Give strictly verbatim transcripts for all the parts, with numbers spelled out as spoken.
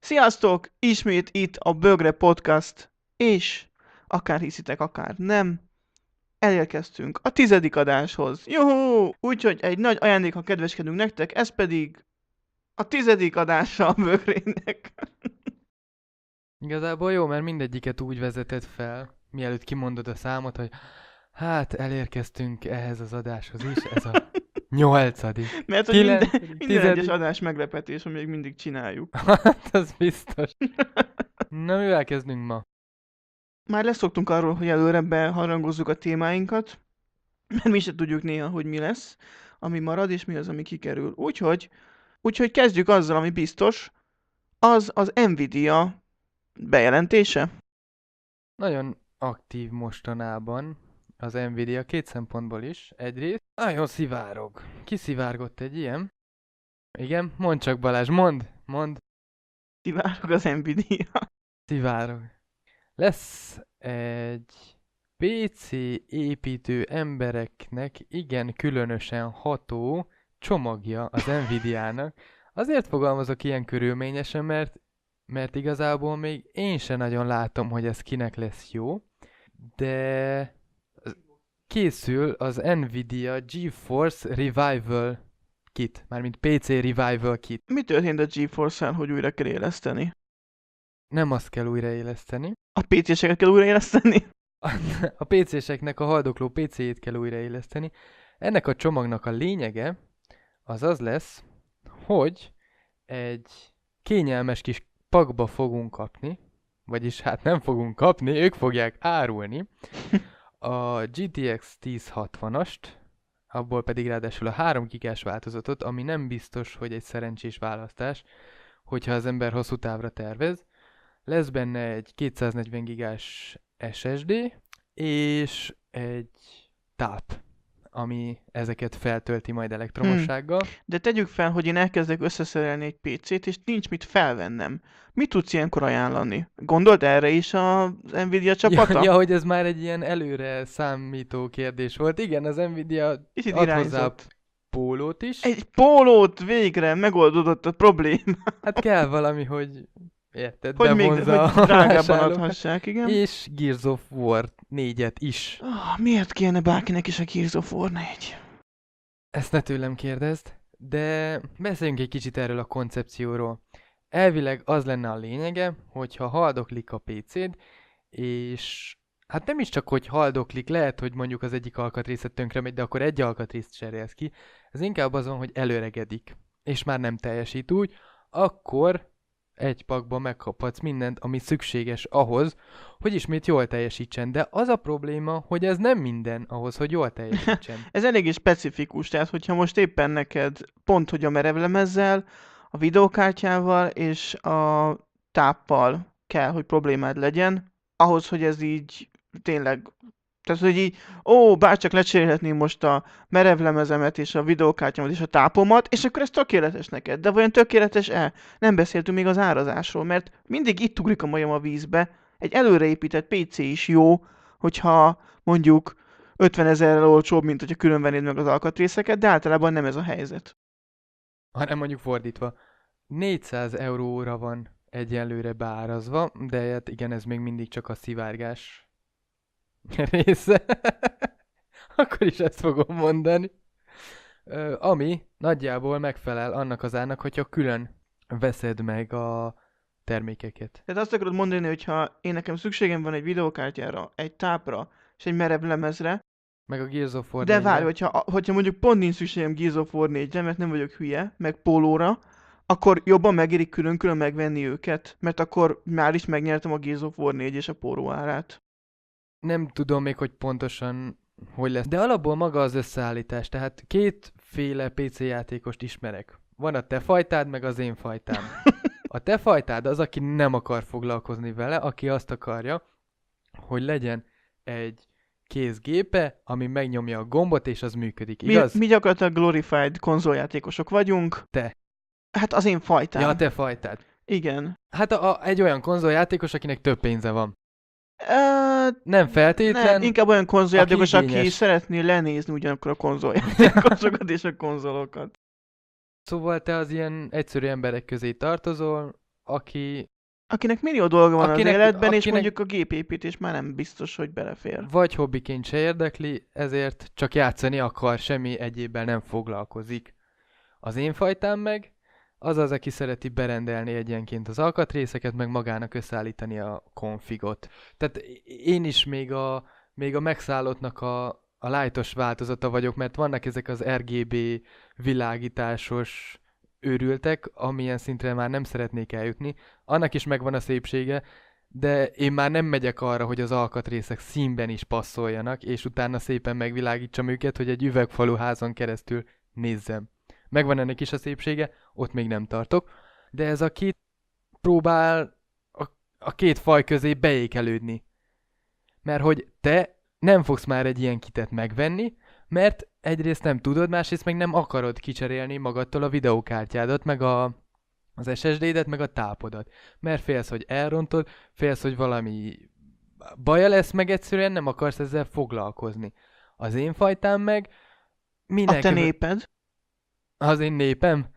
Sziasztok! Ismét itt a Bögre Podcast, és akár hiszitek, akár nem, elérkeztünk a tizedik adáshoz. Juhú! Úgyhogy egy nagy ajándékkal kedveskedünk nektek, ez pedig a tizedik adása a Bögrének. Igazából jó, mert mindegyiket úgy vezeted fel, mielőtt kimondod a számot, hogy hát elérkeztünk ehhez az adáshoz is, ez a nyolcadik, Mert hogy minden, kilencedik, minden tizedik. egyes adás meglepetés, hogy még mindig csináljuk. Hát, az biztos. Na, mivel kezdünk ma? Már leszoktunk arról, hogy előre beharangozzuk a témáinkat, mert mi se tudjuk néha, hogy mi lesz, ami marad, és mi az, ami kikerül. Úgyhogy, úgyhogy kezdjük azzal, ami biztos, az az Nvidia bejelentése. Nagyon aktív mostanában az Nvidia két szempontból is. Egyrészt nagyon szivárog. Kiszivárgott egy ilyen? Igen, mondd csak Balázs, mondd, mondd. Szivárog az Nvidia. Szivárog. Lesz egy pé cé építő embereknek igen különösen ható csomagja az Nvidia-nak. Azért fogalmazok ilyen körülményesen, mert, mert igazából még én sem nagyon látom, hogy ez kinek lesz jó, de készül az Nvidia GeForce Revival Kit, mármint pé cé Revival Kit. Mi történt a GeForce-szel, hogy újra kell éleszteni? Nem azt kell újraéleszteni. A pé cé-seket kell újraéleszteni? A pé cé-seknek a haldokló pé cé-jét kell újraéleszteni. Ennek a csomagnak a lényege az az lesz, hogy egy kényelmes kis pakba fogunk kapni, vagyis hát nem fogunk kapni, ők fogják árulni a gé té iksz tíz hatvanast, abból pedig ráadásul a három gigás változatot, ami nem biztos, hogy egy szerencsés választás, hogyha az ember hosszú távra tervez. Lesz benne egy kétszáznegyven gigás es es dé, és egy táp, ami ezeket feltölti majd elektromossággal. Hmm. De tegyük fel, hogy én elkezdek összeszerelni egy pé cét, és nincs mit felvennem. Mit tudsz ilyenkor ajánlani? Gondolt erre is az Nvidia csapata? Ja, ja, hogy ez már egy ilyen előre számító kérdés volt. Igen, az Nvidia Kicsit ad hozzá irányzott. pólót is. Egy pólót végre megoldódott a probléma. Hát kell valami, hogy érted, Hogy még bevonza hogy a drágábban vásárlókat. adhassák, igen. És Gears of War négyet is. Oh, miért kéne bárkinek is a Gears of War négy? Ezt ne tőlem kérdezd, de beszéljünk egy kicsit erről a koncepcióról. Elvileg az lenne a lényege, hogyha haldoklik a pé céd, és hát nem is csak, hogy haldoklik, lehet, hogy mondjuk az egyik alkatrészet tönkre megy, de akkor egy alkatrészt cserélsz ki. Ez inkább azon, hogy előregedik, és már nem teljesít úgy, akkor egy pakban megkaphatsz mindent, ami szükséges ahhoz, hogy ismét jól teljesítsen. De az a probléma, hogy ez nem minden ahhoz, hogy jól teljesítsen. Ez eléggé specifikus, tehát hogyha most éppen neked pont, hogy a merevlemezzel, a videókártyával és a táppal kell, hogy problémád legyen, ahhoz, hogy ez így tényleg, tehát hogy így, ó, bárcsak lecserélhetném most a merevlemezemet és a videókártyámat és a tápomat, és akkor ez tökéletes neked. De vajon tökéletes-e? Nem beszéltünk még az árazásról, mert mindig itt ugrik a majom a vízbe. Egy előreépített pé cé is jó, hogyha mondjuk ötvenezerrel olcsóbb, mint hogyha külön vennéd meg az alkatrészeket, de általában nem ez a helyzet. Hanem mondjuk fordítva. négyszáz euróra van egyenlőre beárazva, de hát igen, ez még mindig csak a szivárgás része. Akkor is ezt fogom mondani. Ö, ami nagyjából megfelel annak az árnak, hogyha külön veszed meg a termékeket. Tehát azt akarod mondani, hogy ha én nekem szükségem van egy videókártyára, egy tápra és egy merevlemezre, Meg a Gears of War de négyre. várj, hogyha, hogyha mondjuk pont nincs szükségem Gears of War négyre, mert nem vagyok hülye, meg pólóra, akkor jobban megérik külön-külön megvenni őket, mert akkor már is megnyertem a Gears of War négy és a póló árát. Nem tudom még, hogy pontosan hogy lesz. De alapból maga az összeállítás, tehát kétféle pé cé játékost ismerek. Van a te fajtád, meg az én fajtám. A te fajtád az, aki nem akar foglalkozni vele, aki azt akarja, hogy legyen egy kézgépe, ami megnyomja a gombot, és az működik, Mi, igaz? mi gyakorlatilag glorified konzoljátékosok vagyunk. Te. Hát az én fajtám. Ja, a te fajtád. Igen. Hát a, a, egy olyan konzoljátékos, akinek több pénze van. Uh, Nem feltétlen. nem, inkább olyan konzoljátékos, aki aki, igényes. szeretné lenézni ugyanakkor a konzoljátékosokat és a konzolokat. Szóval te az ilyen egyszerű emberek közé tartozol, aki Akinek millió dolga van Akinek- az életben, és akinek- mondjuk a gépépítés már nem biztos, hogy belefér. vagy hobbiként se érdekli, ezért csak játszani akar, semmi egyébben nem foglalkozik. Az én fajtám meg az az, aki szereti berendelni egyenként az alkatrészeket, meg magának összeállítani a konfigot. Tehát én is még a, még a megszállottnak a, a lightos változata vagyok, mert vannak ezek az er gé bé világításos őrültek, amilyen szintre már nem szeretnék eljutni. Annak is megvan a szépsége, de én már nem megyek arra, hogy az alkatrészek színben is passzoljanak, és utána szépen megvilágítsam őket, hogy egy üvegfalú házon keresztül nézzem. Megvan ennek is a szépsége, ott még nem tartok, de ez a két próbál a, a két faj közé beékelődni. Mert hogy te nem fogsz már egy ilyen kitet megvenni, mert egyrészt nem tudod, másrészt meg nem akarod kicserélni magadtól a videókártyádat, meg a, az es es dé-det, meg a tápodat. Mert félsz, hogy elrontod, félsz, hogy valami baja lesz, meg egyszerűen nem akarsz ezzel foglalkozni. Az én fajtám meg mindenki... A te néped? Az én népem?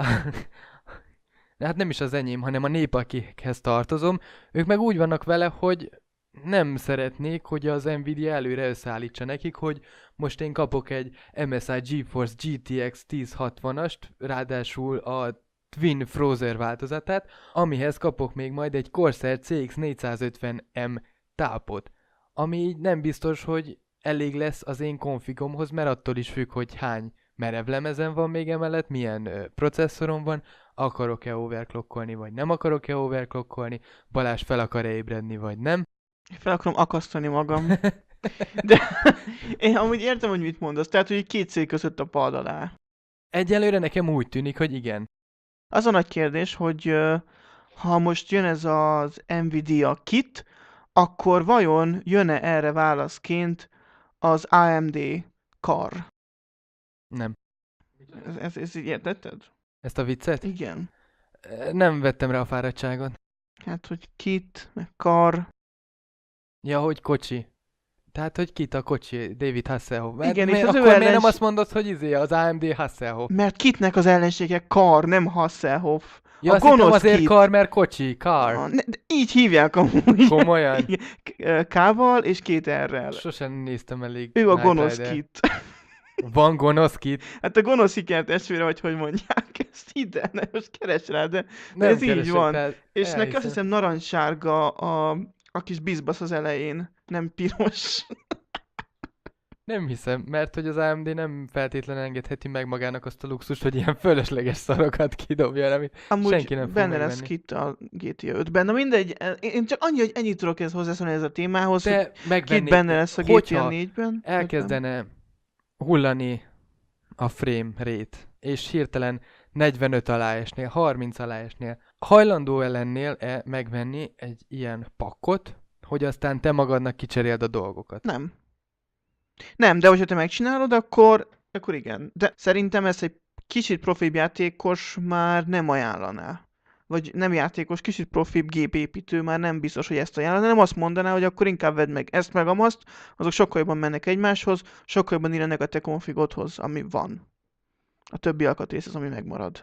De hát nem is az enyém, hanem a nép, akikhez tartozom. Ők meg úgy vannak vele, hogy nem szeretnék, hogy az Nvidia előre összeállítsa nekik, hogy most én kapok egy em es i GeForce gé té iksz tíz hatvanast, ráadásul a Twin Frozer változatát, amihez kapok még majd egy Corsair cé iksz négyszázötven em tápot, ami így nem biztos, hogy elég lesz az én konfigomhoz, mert attól is függ, hogy hány merevlemezen van még emellett, milyen ö, processzorom van, akarok-e overclockolni, vagy nem akarok-e overclockolni, Balázs fel akar-e ébredni, vagy nem. Fel akarom akasztani magam. De én amúgy értem, hogy mit mondasz. Tehát, hogy így két szék között a pad alá. Egyelőre nekem úgy tűnik, hogy igen. Az a nagy kérdés, hogy ö, ha most jön ez az Nvidia kit, akkor vajon jön-e erre válaszként az á em dé kar? Nem. Ez, ez, ez így értetted? Ezt a viccet? Igen. Nem vettem rá a fáradtságot. Hát, hogy kit, meg kar. Ja, hogy kocsi. Tehát, hogy kit a kocsi, David Hasselhoff. Mert Igen, és miért, az ő akkor miért nem ellens- azt mondod, hogy izé, az á em dé Hasselhoff? Mert kitnek az ellensége kar, nem Hasselhoff. Ja, a azt hittem gonosz azért Kit. kar, mert kocsi, car. Ah, ne, de így hívják amúgy. Komolyan? Igen, K- K-val és két R-rel. Sosem néztem elég Ő a Knight gonosz Rider. Kit. Van gonosz Kit? Hát a gonosz iker testvére, vagy hogy mondják, ezt hidd el, ne most keres rá, de Nem ez így keresek van. rá, és neki elhiszem. azt hiszem narancssárga a, a kis bizbasz az elején, nem piros. Nem hiszem, mert hogy az á em dé nem feltétlenül engedheti meg magának azt a luxust, hogy ilyen fölösleges szarokat kidobja, amit Amúgy senki nem fog benne lesz megvenni. Kit a gé té á ötben. Na mindegy, én én csak annyi, hogy ennyit tudok ezt hozzászólni ez a témához, hogy De Kit megvenni, benne lesz a gé té á hogyha négyben. elkezdene hullani a frame rate, és hirtelen negyvenöt alá esnél, harminc alá esnél, hajlandó lennél-e megvenni egy ilyen pakkot, hogy aztán te magadnak kicseréld a dolgokat? Nem. Nem, de hogyha te megcsinálod, akkor, akkor igen. De szerintem ezt egy kicsit profibb játékos már nem ajánlaná. Vagy nem játékos, kicsit profibb gépépítő már nem biztos, hogy ezt ajánlaná, nem azt mondaná, hogy akkor inkább vedd meg ezt meg amazt, azok sokkal jobban mennek egymáshoz, sokkal jobban illenek a te konfigodhoz, ami van. A többi alkatrész az, ami megmarad.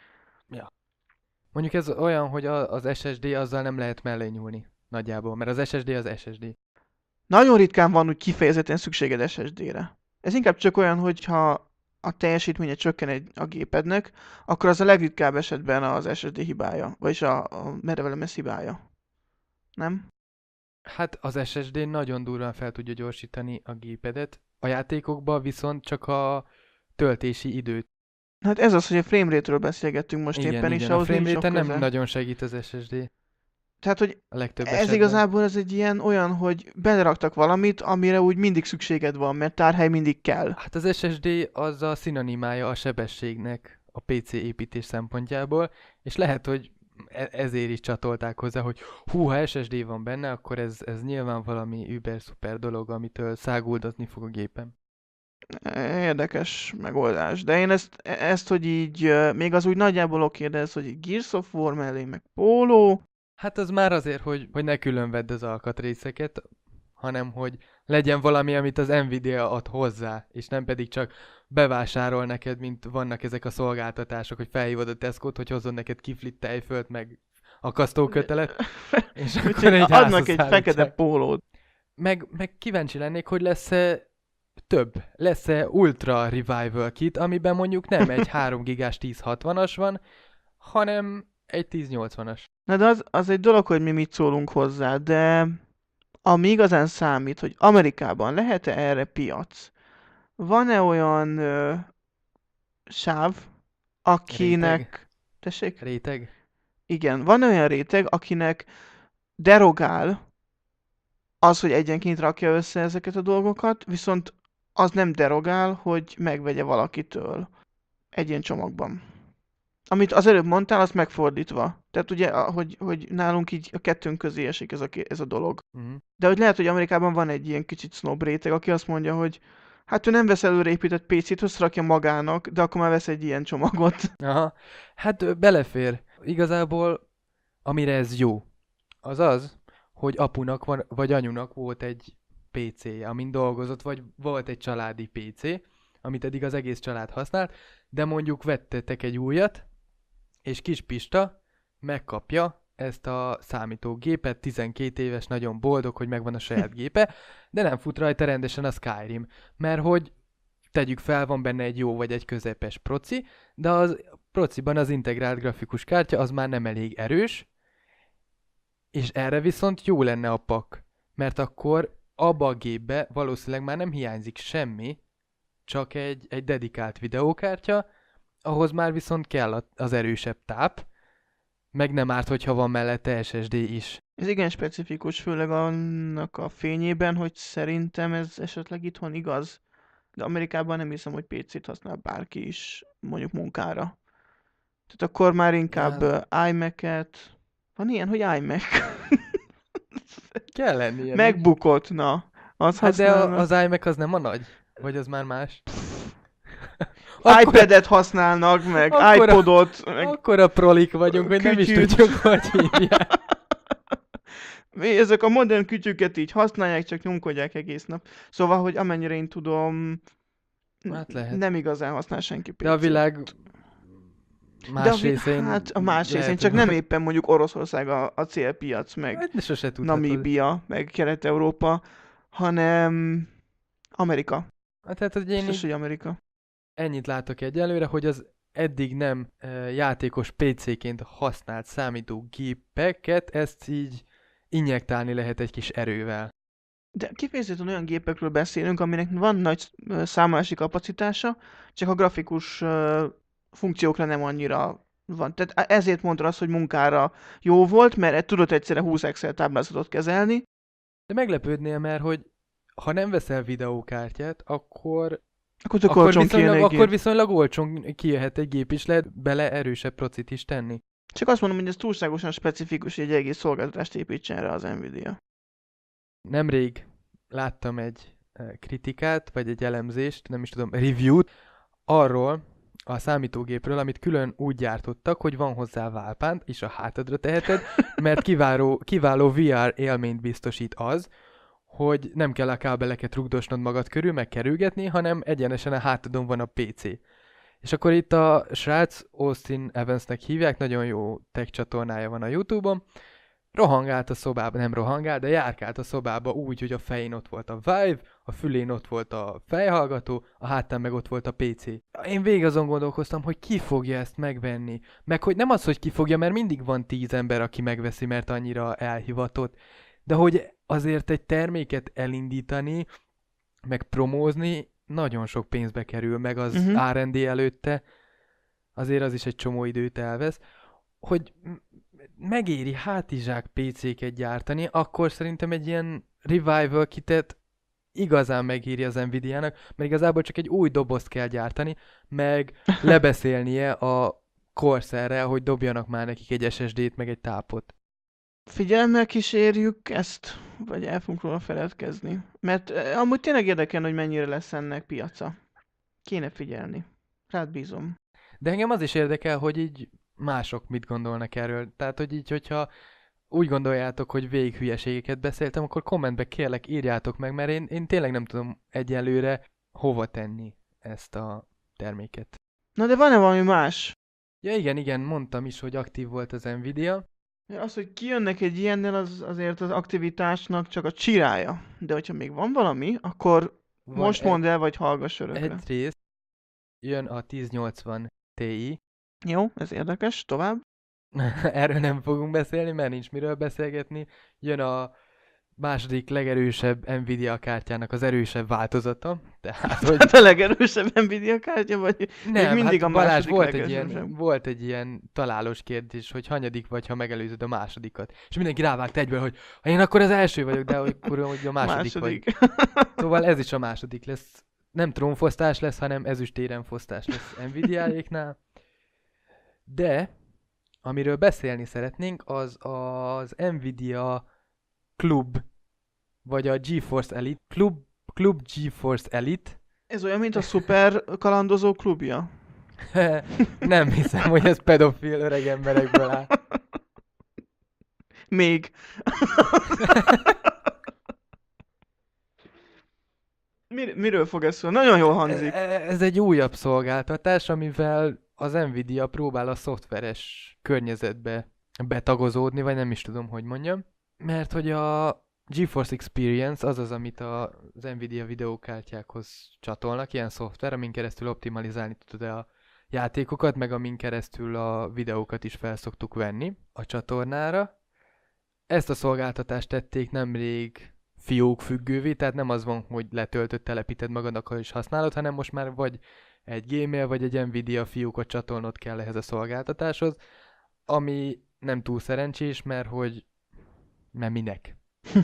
Mondjuk ez olyan, hogy a- az es es dé azzal nem lehet mellé nyúlni. Nagyjából, mert az es es dé az es es dé. Nagyon ritkán van úgy kifejezetten szükséged es es dé-re. Ez inkább csak olyan, hogyha a teljesítménye csökken egy, a gépednek, akkor az a legritkább esetben az es es dé hibája, vagyis a, a merevelemes hibája. Nem? Hát az es es dé nagyon durván fel tudja gyorsítani a gépedet, a játékokban viszont csak a töltési időt. Hát ez az, hogy a framerate-ről beszélgettünk most Igen, éppen, igen, és a ahhoz nincs sok framerate-en nem köze. nagyon segít az es es dé Tehát, hogy a legtöbb ez esetben. igazából ez egy ilyen olyan, hogy beleraktak valamit, amire úgy mindig szükséged van, mert tárhely mindig kell. Hát az es es dé az a szinonimája a sebességnek a pé cé építés szempontjából, és lehet, hogy e- ezért is csatolták hozzá, hogy hú, ha es es dé van benne, akkor ez, ez nyilván valami über-szuper dolog, amitől száguldozni fog a gépem. Érdekes megoldás. De én ezt, ezt hogy így, ö, még az úgy nagyjából oké, de ez, hogy így Gears of War mellé, meg Póló, Hát az már azért, hogy, hogy ne külön vedd az alkatrészeket, hanem hogy legyen valami, amit az Nvidia ad hozzá, és nem pedig csak bevásárol neked, mint vannak ezek a szolgáltatások, hogy felhívod a Tesco-t, hogy hozzon neked kiflit tejfölt, meg akasztókötelet, és akkor Úgyhogy egy adnak házhoz egy állítják. fekete pólót. Meg, meg kíváncsi lennék, hogy lesz-e több. Lesz-e Ultra Revival Kit, amiben mondjuk nem egy három gigás tíz hatvanas van, hanem egy tíz nyolcvanas. Na de az, az egy dolog, hogy mi mit szólunk hozzá, de ami igazán számít, hogy Amerikában lehet-e erre piac? Van-e olyan ö, sáv, akinek... Réteg. Tessék? Réteg? Igen, van olyan réteg, akinek derogál az, hogy egyenként rakja össze ezeket a dolgokat, viszont az nem derogál, hogy megvegye valakitől egy ilyen csomagban. Amit az előbb mondtál, az megfordítva. Tehát ugye, a- hogy, hogy nálunk így a kettőnk közé esik ez a, ké- ez a dolog. Uh-huh. De hogy lehet, hogy Amerikában van egy ilyen kicsit snob réteg, aki azt mondja, hogy hát ő nem vesz előreépített pé cét, összerakja magának, de akkor már vesz egy ilyen csomagot. Aha. Hát ö, belefér. Igazából, amire ez jó, az az, hogy apunak van, vagy anyunak volt egy pé céje, amin dolgozott, vagy volt egy családi pé cé, amit eddig az egész család használt, de mondjuk vettetek egy újat, és kis Pista megkapja ezt a számítógépet, tizenkét éves, nagyon boldog, hogy megvan a saját gépe, de nem fut rajta rendesen a Skyrim, mert hogy tegyük fel, van benne egy jó vagy egy közepes proci, de az prociban az integrált grafikus kártya az már nem elég erős, és erre viszont jó lenne a pak, mert akkor abba a gépbe valószínűleg már nem hiányzik semmi, csak egy, egy dedikált videókártya, ahhoz már viszont kell a- az erősebb táp, meg nem árt, hogyha van mellette es es dé is. Ez igen specifikus, főleg annak a fényében, hogy szerintem ez esetleg itthon igaz. De Amerikában nem hiszem, hogy pé cét használ bárki is, mondjuk munkára. Tehát akkor már inkább Hát- uh, iMac-et... Van ilyen, hogy iMac? Kell lennie. Megbukott, na. Az Hát de használnak. a, az iMac az nem a nagy? Vagy az már más? iPad-et használnak, meg Akkora- iPodot, meg Akkor a prolik vagyunk, hogy nem is Kütyűt. tudjuk, hogy hívják. Mi ezek a modern kütyüket így használják, csak nyomkodják egész nap. Szóval, hogy amennyire én tudom, Hát lehet. nem igazán használ senki pé De a cét. világ De más a vi- részén... Hát a más lehet, részén, csak hogy- nem éppen mondjuk Oroszország a, a célpiac, meg Hát de sose tudhatod. Namíbia, meg Kelet-Európa, hanem Amerika. Hát tehát, hogy én Biztos, így hogy Amerika. ennyit látok egyelőre, hogy az eddig nem e, játékos pé céként használt számítógépeket, ezt így injektálni lehet egy kis erővel. De kifejezetten olyan gépekről beszélünk, aminek van nagy ö, számolási kapacitása, csak a grafikus ö, funkciókra nem annyira van. Tehát e- ezért mondta azt, hogy munkára jó volt, mert tudott egyszerre húsz Excel táblázatot kezelni. De meglepődnél, mert hogy ha nem veszel videókártyát, akkor, Akkor tök akkor, olcsón kijön viszonylag, egy akkor gép. viszonylag olcsón kijöhet egy gép, és lehet bele erősebb procit is tenni. Csak azt mondom, hogy ez túlságosan specifikus, hogy egy egész szolgáltatást építsen erre az Nvidia. Nemrég láttam egy eh, kritikát, vagy egy elemzést, nem is tudom, review-t, arról a számítógépről, amit külön úgy gyártottak, hogy van hozzá válpánt, és a hátadra teheted, mert kiváló, kiváló vé er élményt biztosít az, hogy nem kell a kábeleket rugdosnod magad körül, meg kerülgetni, hanem egyenesen a hátadon van a pé cé. És akkor itt a srác, Austin Evansnek hívják, nagyon jó tech csatornája van a YouTube-on, rohangált a szobába, nem rohangált, de járkált a szobába úgy, hogy a fején ott volt a Vive, a fülén ott volt a fejhallgató, a hátán meg ott volt a pé cé. Én végig azon gondolkoztam, hogy ki fogja ezt megvenni. Meg hogy nem az, hogy ki fogja, mert mindig van tíz ember, aki megveszi, mert annyira elhivatott. De hogy azért egy terméket elindítani, meg promózni, nagyon sok pénzbe kerül, meg az Mhm. er and dé előtte, azért az is egy csomó időt elvesz, hogy m- megéri hátizsák pé céket gyártani, akkor szerintem egy ilyen revival kitet igazán megéri az Nvidia-nak, mert igazából csak egy új dobozt kell gyártani, meg lebeszélnie a Corsairrel, hogy dobjanak már nekik egy es es dét, meg egy tápot. Figyelemmel kísérjük ezt, vagy el fogunk róla feledkezni. Mert eh, amúgy tényleg érdekelne, hogy mennyire lesz ennek piaca. Kéne figyelni. Rád bízom. De engem az is érdekel, hogy így mások mit gondolnak erről. Tehát, hogy így, hogyha úgy gondoljátok, hogy végig hülyeségeket beszéltem, akkor kommentbe kérlek írjátok meg, mert én, én tényleg nem tudom egyelőre hova tenni ezt a terméket. Na de van-e valami más? Ja igen, igen, mondtam is, hogy aktív volt az Nvidia, Mert az, hogy kijönnek egy ilyennel, az azért az aktivitásnak csak a csirája. De hogyha még van valami, akkor Van most egy, mondd el, vagy hallgass örökre. egyrészt jön a tíz nyolcvan Ti. Jó, ez érdekes, tovább. Erről nem fogunk beszélni, mert nincs miről beszélgetni. Jön a második legerősebb Nvidia kártyának az erősebb változata. Tehát, hogy Tehát a legerősebb Nvidia kártya, vagy még nem, mindig a hát Balázs, második volt egy, legerősebb? ilyen, volt egy ilyen találós kérdés, hogy hanyadik vagy, ha megelőzöd a másodikat. És mindenki rávágta egyből, hogy ha én akkor az első vagyok, de akkor hogy a második, vagy. második. Szóval ez is a második lesz. Nem trónfosztás lesz, hanem ezüstéren fosztás lesz Nvidia-éknál. De, amiről beszélni szeretnénk, az az Nvidia Club, vagy a GeForce Elite, Club, Club GeForce Elite. Ez olyan, mint a szuper kalandozó klubja. Nem hiszem, hogy ez pedofil öreg emberekből áll. Még. Mir- miről fog ez szólni? Nagyon jól hangzik. Ez egy újabb szolgáltatás, amivel az Nvidia próbál a szoftveres környezetbe betagozódni, vagy nem is tudom, hogy mondjam. Mert hogy a GeForce Experience az az, amit az Nvidia videókártyákhoz csatolnak, ilyen szoftver, amin keresztül optimalizálni tudod a játékokat, meg amin keresztül a videókat is felszoktuk venni a csatornára. Ezt a szolgáltatást tették nemrég fiók függővé, tehát nem az van, hogy letöltött, telepíted magadnak, ha is használod, hanem most már vagy egy Gmail, vagy egy Nvidia fiókot csatolnod kell ehhez a szolgáltatáshoz, ami nem túl szerencsés, mert hogy mert minek.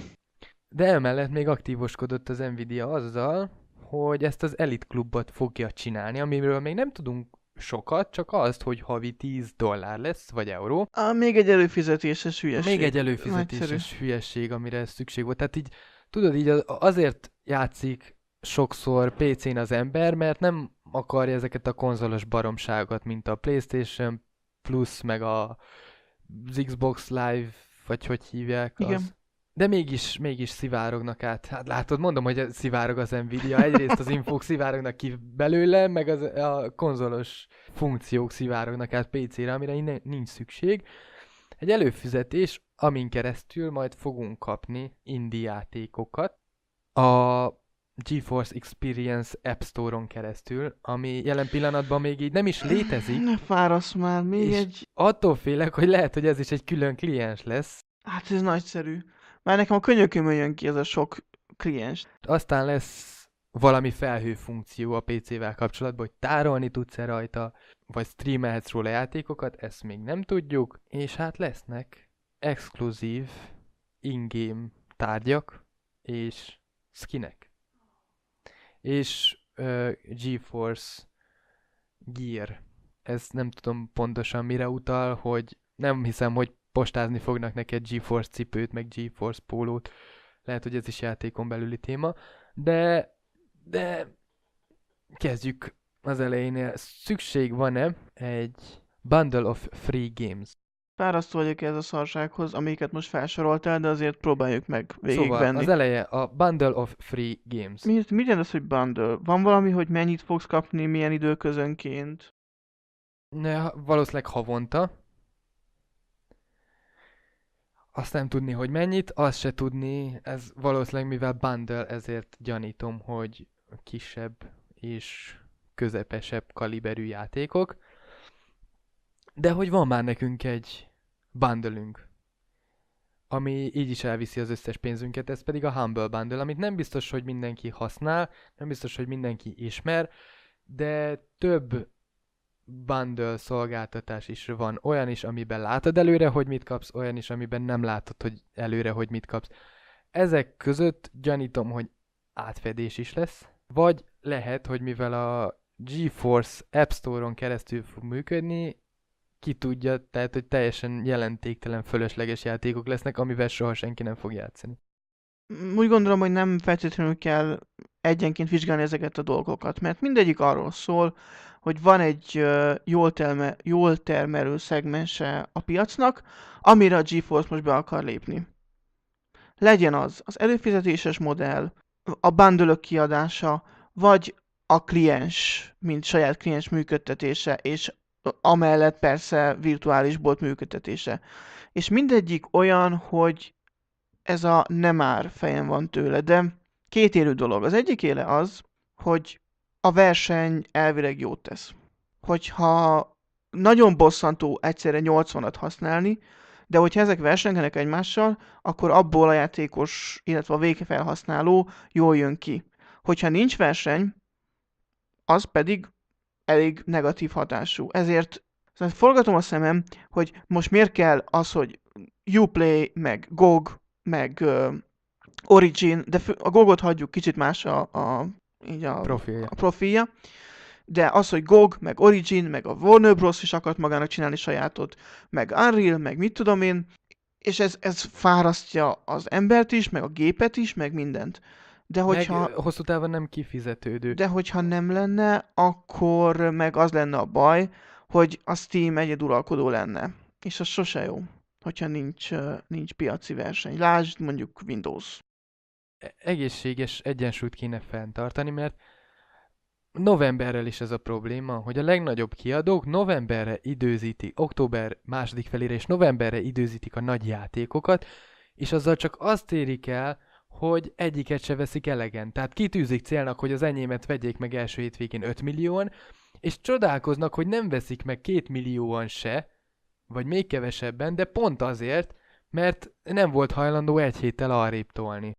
De emellett még aktívoskodott az Nvidia azzal, hogy ezt az Elite Clubot fogja csinálni, amiről még nem tudunk sokat, csak azt, hogy havi tíz dollár lesz, vagy euró. Ah, még egy előfizetéses hülyeség. Még egy előfizetéses Nagyszerű. hülyeség, amire ez szükség volt. Tehát így, tudod, így az- azért játszik sokszor pé cén az ember, mert nem akarja ezeket a konzolos baromságokat, mint a PlayStation Plus, meg a, az Xbox Live, vagy hogy hívják az. Igen. De mégis, mégis szivárognak át. Hát látod, mondom, hogy szivárog az Nvidia. Egyrészt az infók szivárognak ki belőle, meg az, a konzolos funkciók szivárognak át pé cére, amire innen nincs szükség. Egy előfizetés, amin keresztül majd fogunk kapni indie játékokat a GeForce Experience App Store-on keresztül, ami jelen pillanatban még így nem is létezik. Ne fárasz már, még És egy... attól félek, hogy lehet, hogy ez is egy külön kliens lesz. Hát ez nagyszerű. Már nekem a könyökömön jön ki ez a sok kliens. Aztán lesz valami felhő funkció a pé cével kapcsolatban, hogy tárolni tudsz-e rajta, vagy streamelhetsz róla játékokat, ezt még nem tudjuk. És hát lesznek exkluzív in-game tárgyak és skinek. És uh, GeForce Gear. Ez nem tudom pontosan mire utal, hogy nem hiszem, hogy postázni fognak neked GeForce cipőt, meg GeForce pólót. Lehet, hogy ez is játékon belüli téma. De, de kezdjük az elejénél. Szükség van-e egy bundle of free games? Fárasztó vagyok ez a szarsághoz, amiket most felsoroltál, de azért próbáljuk meg Szóval végigvenni. az eleje a bundle of free games. Mi, mit jelent az, hogy bundle? Van valami, hogy mennyit fogsz kapni, milyen időközönként? Ne, valószínűleg havonta. Azt nem tudni, hogy mennyit, azt se tudni, ez valószínűleg mivel bundle, ezért gyanítom, hogy kisebb és közepesebb kaliberű játékok. De hogy van már nekünk egy bundleünk, ami így is elviszi az összes pénzünket, ez pedig a Humble Bundle, amit nem biztos, hogy mindenki használ, nem biztos, hogy mindenki ismer, de több bundle szolgáltatás is van. Olyan is, amiben látod előre, hogy mit kapsz, olyan is, amiben nem látod hogy előre, hogy mit kapsz. Ezek között gyanítom, hogy átfedés is lesz, vagy lehet, hogy mivel a GeForce App Store-on keresztül fog működni, ki tudja, tehát hogy teljesen jelentéktelen fölösleges játékok lesznek, amivel soha senki nem fog játszani. Úgy gondolom, hogy nem feltétlenül kell egyenként vizsgálni ezeket a dolgokat, mert mindegyik arról szól, hogy van egy uh, jól, telme, jól termelő szegmense a piacnak, amire a GeForce most be akar lépni. Legyen az az előfizetéses modell, a bundle kiadása, vagy a kliens, mint saját kliens működtetése, és amellett persze virtuális bolt működtetése. és mindegyik olyan, hogy ez a nem ár fejen van tőle, de két élő dolog. Az egyik éle az, hogy a verseny elvileg jót tesz. Hogyha nagyon bosszantó egyszerre nyolcvanat használni, de hogyha ezek versengenek egymással, akkor abból a játékos, illetve a végfelhasználó jól jön ki. Hogyha nincs verseny, az pedig elég negatív hatású. Ezért szóval forgatom a szemem, hogy most miért kell az, hogy Uplay, meg gé o gé, meg uh, Origin, de fő, a gogot hagyjuk, kicsit más a, a, így a, Profilja. a profilja, de az, hogy gé o gé, meg Origin, meg a Warner Bros. Is akart magának csinálni sajátot, meg Unreal, meg mit tudom én, és ez, ez fárasztja az embert is, meg a gépet is, meg mindent. De hogyha, Meg hosszú távon nem kifizetődő. de hogyha nem lenne, akkor meg az lenne a baj, hogy a Steam egyeduralkodó lenne. És az sose jó, hogyha nincs, uh, nincs piaci verseny. Lásd mondjuk Windows. Egészséges egyensúlyt kéne fenntartani, mert novemberrel is ez a probléma, hogy a legnagyobb kiadók novemberre időzítik, október második felére és novemberre időzítik a nagy játékokat, és azzal csak azt érik el, hogy egyiket se veszik elegen. Tehát kitűzik célnak, hogy az enyémet vegyék meg első hétvégén öt millióan, és csodálkoznak, hogy nem veszik meg két millióan se, vagy még kevesebben, de pont azért, mert nem volt hajlandó egy héttel arrébb tolni.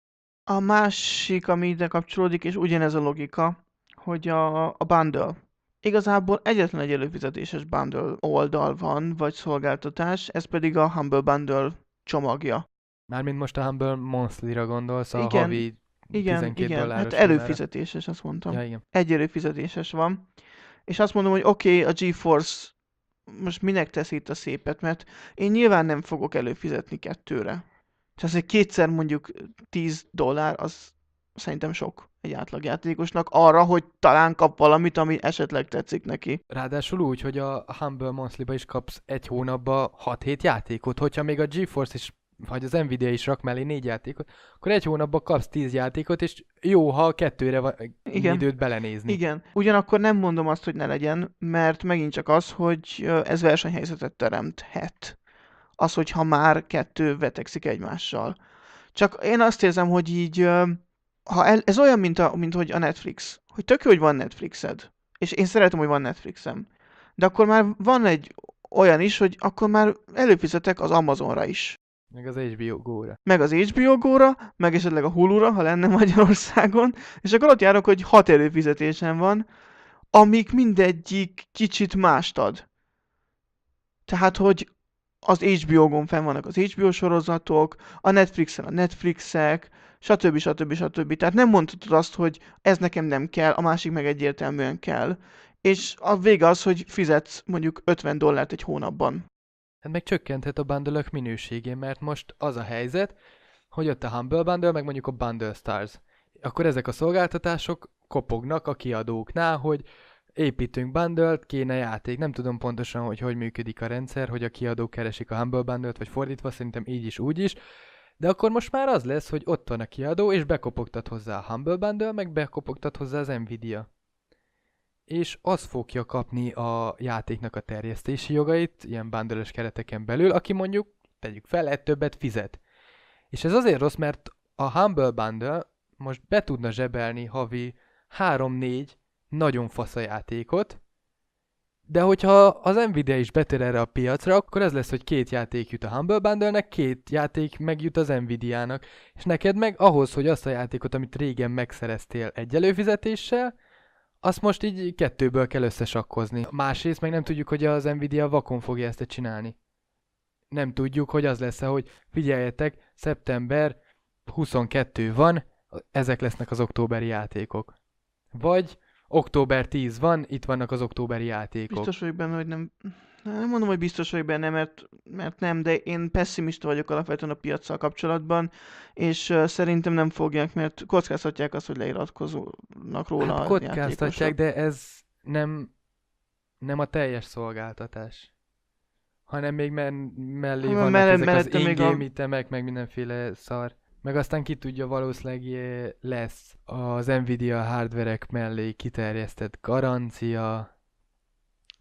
A másik, ami ide kapcsolódik, és ugyanez a logika, hogy a, a bundle. Igazából egyetlen egy előfizetéses bundle oldal van, vagy szolgáltatás, ez pedig a Humble Bundle csomagja. Mármint most a Humble Monthly-ra gondolsz, a Igen, havi Igen, tizenkét igen, dolláros hát klubára. előfizetéses, azt mondtam. Ja, igen. Egy előfizetéses van. És azt mondom, hogy oké, okay, a GeForce most minek teszi itt a szépet, mert én nyilván nem fogok előfizetni kettőre. És azért kétszer mondjuk tíz dollár, az szerintem sok egy átlagjátékosnak arra, hogy talán kap valamit, ami esetleg tetszik neki. Ráadásul úgy, hogy a Humble Monthly-ba is kapsz egy hónapba hat-hét játékot. Hogyha még a GeForce is, vagy az Nvidia is rak mellé négy játékot, akkor egy hónapban kapsz tíz játékot, és jó, ha kettőre van Igen. időt belenézni. Igen. Ugyanakkor nem mondom azt, hogy ne legyen, mert megint csak az, hogy ö, ez versenyhelyzetet teremthet. Az, hogyha már kettő vetekszik egymással. Csak én azt érzem, hogy így, ö, ha el, ez olyan, mint, a, mint hogy a Netflix. Hogy tök jó, hogy van Netflixed. És én szeretem, hogy van Netflixem. De akkor már van egy olyan is, hogy akkor már előfizetek az Amazonra is. Meg az há bé o Go-ra. Meg az há bé o Go-ra, meg esetleg a Hulu-ra, ha lenne Magyarországon, és akkor ott járok, hogy hat előfizetésem van, amik mindegyik kicsit mást ad. Tehát, hogy az há bé o Go-n fenn vannak az há bé o sorozatok, a Netflixen a Netflixek, stb. stb. stb. Tehát nem mondhatod azt, hogy ez nekem nem kell, a másik meg egyértelműen kell. És a vége az, hogy fizetsz mondjuk ötven dollárt egy hónapban. Hát meg csökkenthet a bundle minőségén, mert most az a helyzet, hogy ott a Humble Bundle, meg mondjuk a Bundle Stars. Akkor ezek a szolgáltatások kopognak a kiadóknál, hogy építünk bundle-t, kéne játék. Nem tudom pontosan, hogy hogy működik a rendszer, hogy a kiadók keresik a Humble Bundle-t, vagy fordítva, szerintem így is, úgy is. De akkor most már az lesz, hogy ott van a kiadó, és bekopogtat hozzá a Humble Bundle, meg bekopogtat hozzá az Nvidia. És az fogja kapni a játéknak a terjesztési jogait, ilyen bundle-ös kereteken belül, aki mondjuk, tegyük fel, egy többet fizet. És ez azért rossz, mert a Humble Bundle most be tudna zsebelni havi három-négy nagyon fasz a játékot, de hogyha az Nvidia is betér erre a piacra, akkor ez lesz, hogy két játék jut a Humble Bundle-nek, két játék megjut az Nvidia-nak, és neked meg ahhoz, hogy azt a játékot, amit régen megszereztél egy előfizetéssel, azt most így kettőből kell összesakkozni. Másrészt meg nem tudjuk, hogy az Nvidia vakon fogja ezt csinálni. Nem tudjuk, hogy az lesz, hogy figyeljetek, szeptember huszonkettő van, ezek lesznek az októberi játékok. Vagy október tíz van, itt vannak az októberi játékok. Biztos vagyok benne, hogy nem... Nem mondom, hogy biztos vagyok benne, mert, mert nem, de én pessimista vagyok alapvetően a piaccal kapcsolatban, és uh, szerintem nem fogják, mert kockáztatják azt, hogy leiratkoznak róla Hát a kockáztatják, játékosok. de ez nem, nem a teljes szolgáltatás. Hanem még men- mellé Ha, vannak mell- ezek az mellette még in-game a- itemek, meg mindenféle szar. Meg aztán ki tudja, valószínűleg eh, lesz az Nvidia hardverek mellé kiterjesztett garancia,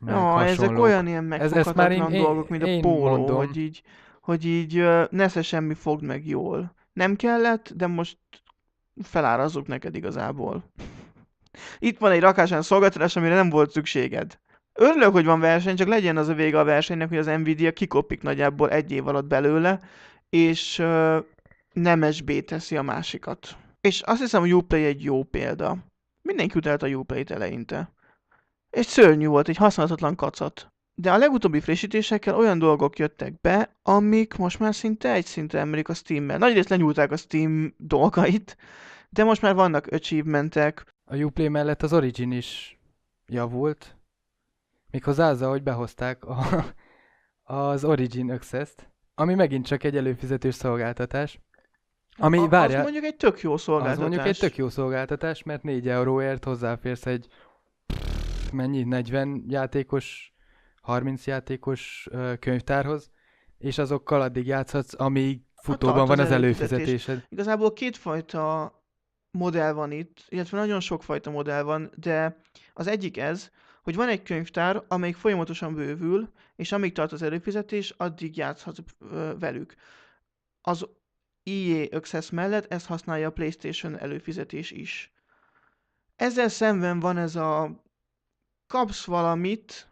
meg Ja, ezek hasonlók. olyan ilyen Ez, ezt már én, megfoghatatlan dolgok, én, mint a én póló, mondom. hogy így, hogy így ö, nesze semmi fogd meg jól. Nem kellett, de most felárazzuk neked igazából. Itt van egy rakásán szolgáltatás, amire nem volt szükséged. Örülök, hogy van verseny, csak legyen az a vége a versenynek, hogy az Nvidia kikopik nagyjából egy év alatt belőle, és ö, nemesbé teszi a másikat. És azt hiszem, a Uplay egy jó példa. Mindenki utálta a Uplay-t eleinte. És szörnyű volt, egy használhatatlan kacat. De a legutóbbi frissítésekkel olyan dolgok jöttek be, amik most már szinte egy szintre emelik a Steam-mel. Nagyrészt lenyúlták a Steam dolgait, de most már vannak achievementek. A Uplay mellett az Origin is javult. Méghozzá azzal, hogy behozták a, az Origin Access-t, ami megint csak egy előfizetős szolgáltatás. Ami, A, várjál, az mondjuk egy tök jó az szolgáltatás. mondjuk egy tök jó szolgáltatás, mert négy euróért hozzáférsz egy mennyi, negyven játékos, harminc játékos ö, könyvtárhoz, és azokkal addig játszhatsz, amíg futóban tart van az az előfizetés. előfizetésed. Igazából kétfajta modell van itt, illetve nagyon sokfajta modell van, de az egyik ez, hogy van egy könyvtár, amelyik folyamatosan bővül, és amíg tart az előfizetés, addig játszhatsz ö, velük. Az í á Access mellett ezt használja a PlayStation előfizetés is. Ezzel szemben van ez a kapsz valamit,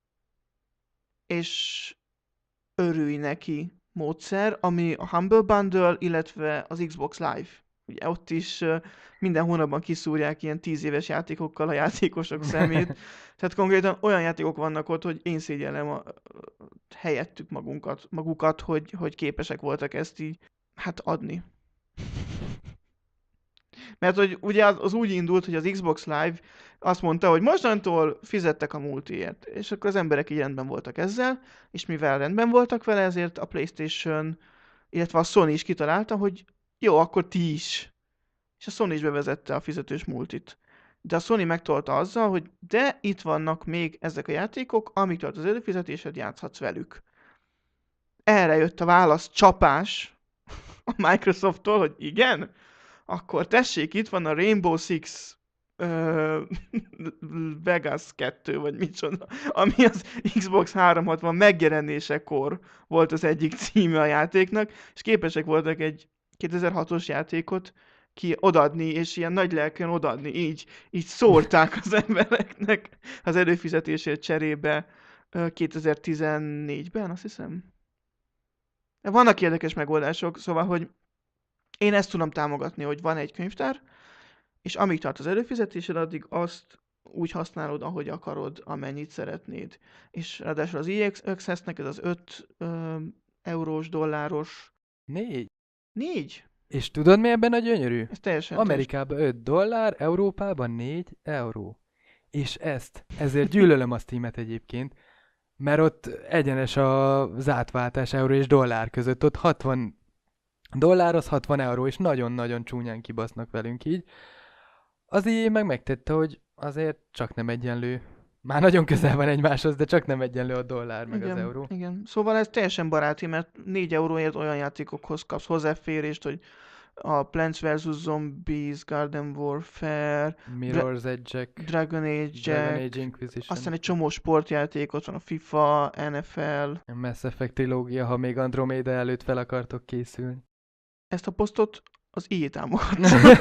és örülj neki módszer, ami a Humble Bundle, illetve az Xbox Live. Ugye ott is uh, minden hónapban kiszúrják ilyen tíz éves játékokkal a játékosok szemét. Tehát konkrétan olyan játékok vannak ott, hogy én szégyellem a, helyettük magunkat, magukat, hogy, hogy képesek voltak ezt így hát adni. Mert hogy ugye az, az úgy indult, hogy az Xbox Live azt mondta, hogy mostantól fizettek a multiért. És akkor az emberek így rendben voltak ezzel, és mivel rendben voltak vele, ezért a PlayStation, illetve a Sony is kitalálta, hogy jó, akkor ti is. És a Sony is bevezette a fizetős multit. De a Sony megtolta azzal, hogy de itt vannak még ezek a játékok, amik tart az előfizetésed, játszhatsz velük. Erre jött a válasz csapás a Microsofttól, hogy igen, akkor tessék, itt van a Rainbow Six ö, Vegas kettő, vagy micsoda, ami az Xbox háromszázhatvan megjelenésekor volt az egyik címe a játéknak, és képesek voltak egy kétezer-hatos játékot ki odaadni, és ilyen nagy lelkűen odaadni, így, így szórták az embereknek az előfizetésért cserébe ö, kétezer-tizennégyben, azt hiszem. Vannak érdekes megoldások, szóval, hogy én ezt tudom támogatni, hogy van egy könyvtár, és amíg tart az előfizetésed, addig azt úgy használod, ahogy akarod, amennyit szeretnéd. És ráadásul az í á Access-nek ez az öt ö, eurós, dolláros... Négy. Négy? És tudod mi ebben a gyönyörű? Ez teljesen... Amerikában öt dollár, Európában négy euró. És ezt, ezért gyűlölöm a Steamet egyébként, mert ott egyenes az átváltás euró és dollár között, ott hatvan dollár az hatvan euró, és nagyon-nagyon csúnyán kibasznak velünk így. Az í á meg megtette, hogy azért csak nem egyenlő. Már nagyon közel van egymáshoz, de csak nem egyenlő a dollár meg igen, az euró. Igen, szóval ez teljesen baráti, mert négy euróért olyan játékokhoz kapsz hozzáférést, hogy a Plants versus. Zombies, Garden Warfare, Mirror's Edge-ek, Dragon Age, Dragon Age Inquisition, aztán egy csomó sportjáték, ott van a FIFA, en ef el. a Mass Effect trilógia, ha még Andromeda előtt fel akartok készülni. Ezt a posztot az í á támogat.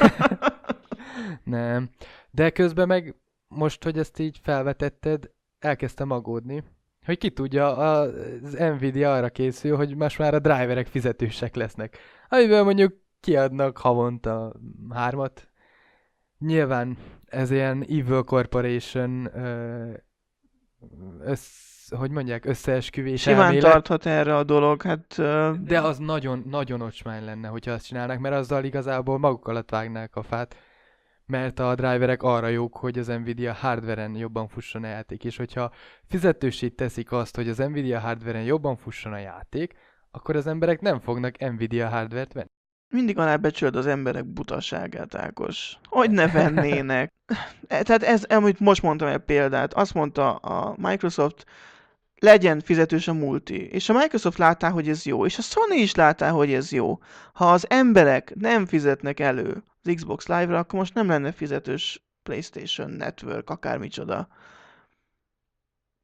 Nem. De közben meg most, hogy ezt így felvetetted, elkezdtem aggódni, hogy ki tudja, az Nvidia arra készül, hogy most már a driverek fizetősek lesznek. Amiből mondjuk kiadnak havonta hármat. Nyilván ez ilyen Evil Corporation ö, össz, hogy mondják, összeesküvés Simán elmélet. tarthat erre a dolog, hát... Uh... De az nagyon, nagyon ocsmány lenne, hogyha azt csinálnak, mert azzal igazából maguk alatt vágnák a fát, mert a driverek arra jók, hogy az Nvidia hardveren jobban fusson a játék, és hogyha fizetősít teszik azt, hogy az Nvidia hardveren jobban fusson a játék, akkor az emberek nem fognak Nvidia hardvert venni. Mindig alábecsülöd az emberek butaságát, Ákos. Hogy ne vennének? Tehát ez, amit most mondtam egy példát, azt mondta a Microsoft, legyen fizetős a multi. És a Microsoft látta, hogy ez jó, és a Sony is látta, hogy ez jó. Ha az emberek nem fizetnek elő az Xbox Live-ra, akkor most nem lenne fizetős PlayStation Network, akármicsoda.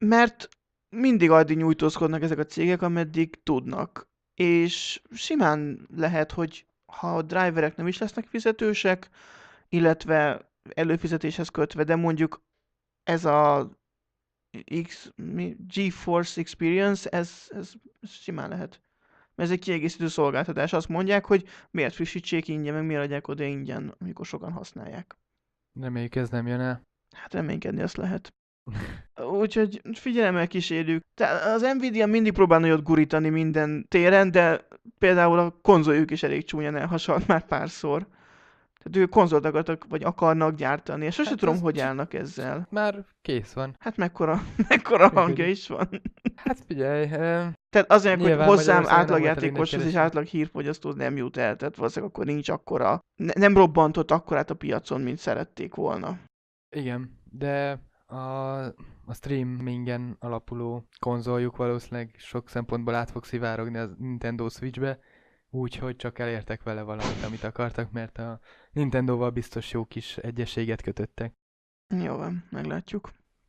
mert mindig addig nyújtózkodnak ezek a cégek, ameddig tudnak. És simán lehet, hogy ha a driverek nem is lesznek fizetősek, illetve előfizetéshez kötve, de mondjuk ez a X, mi, GeForce Experience, ez, ez simán lehet. Mert ez egy kiegészítő szolgáltatás. Azt mondják, hogy miért frissítsék ingyen, meg miért adják oda ingyen, amikor sokan használják. Reméljük ez nem jön el. Hát reménykedni azt lehet. Úgyhogy figyelemmel kísérjük. Tehát az Nvidia mindig próbál nagyot gurítani minden téren, de például a konzoljuk is elég csúnyan elhasalt már párszor. Tehát ők konzolt akartak, vagy akarnak gyártani, és sose Hát tudom, ez hogy csak- állnak ezzel. Már kész van. Hát mekkora, mekkora hangja is van. Hát figyelj, eh, Tehát azért, hogy Nyilván hozzám Magyarországon nem volt átlagjátékoshoz elég és kereslet. átlag hírfogyasztóhoz nem jut el, tehát valószínűleg akkor nincs akkora, ne, nem robbantott akkorát a piacon, mint szerették volna. igen, de a, a streamingen alapuló konzoljuk valószínűleg sok szempontból át fog szivárogni a Nintendo Switchbe, úgyhogy csak elértek vele valamit, amit akartak, mert a Nintendóval biztos jó kis egyességet kötöttek. Jó van, meglátjuk.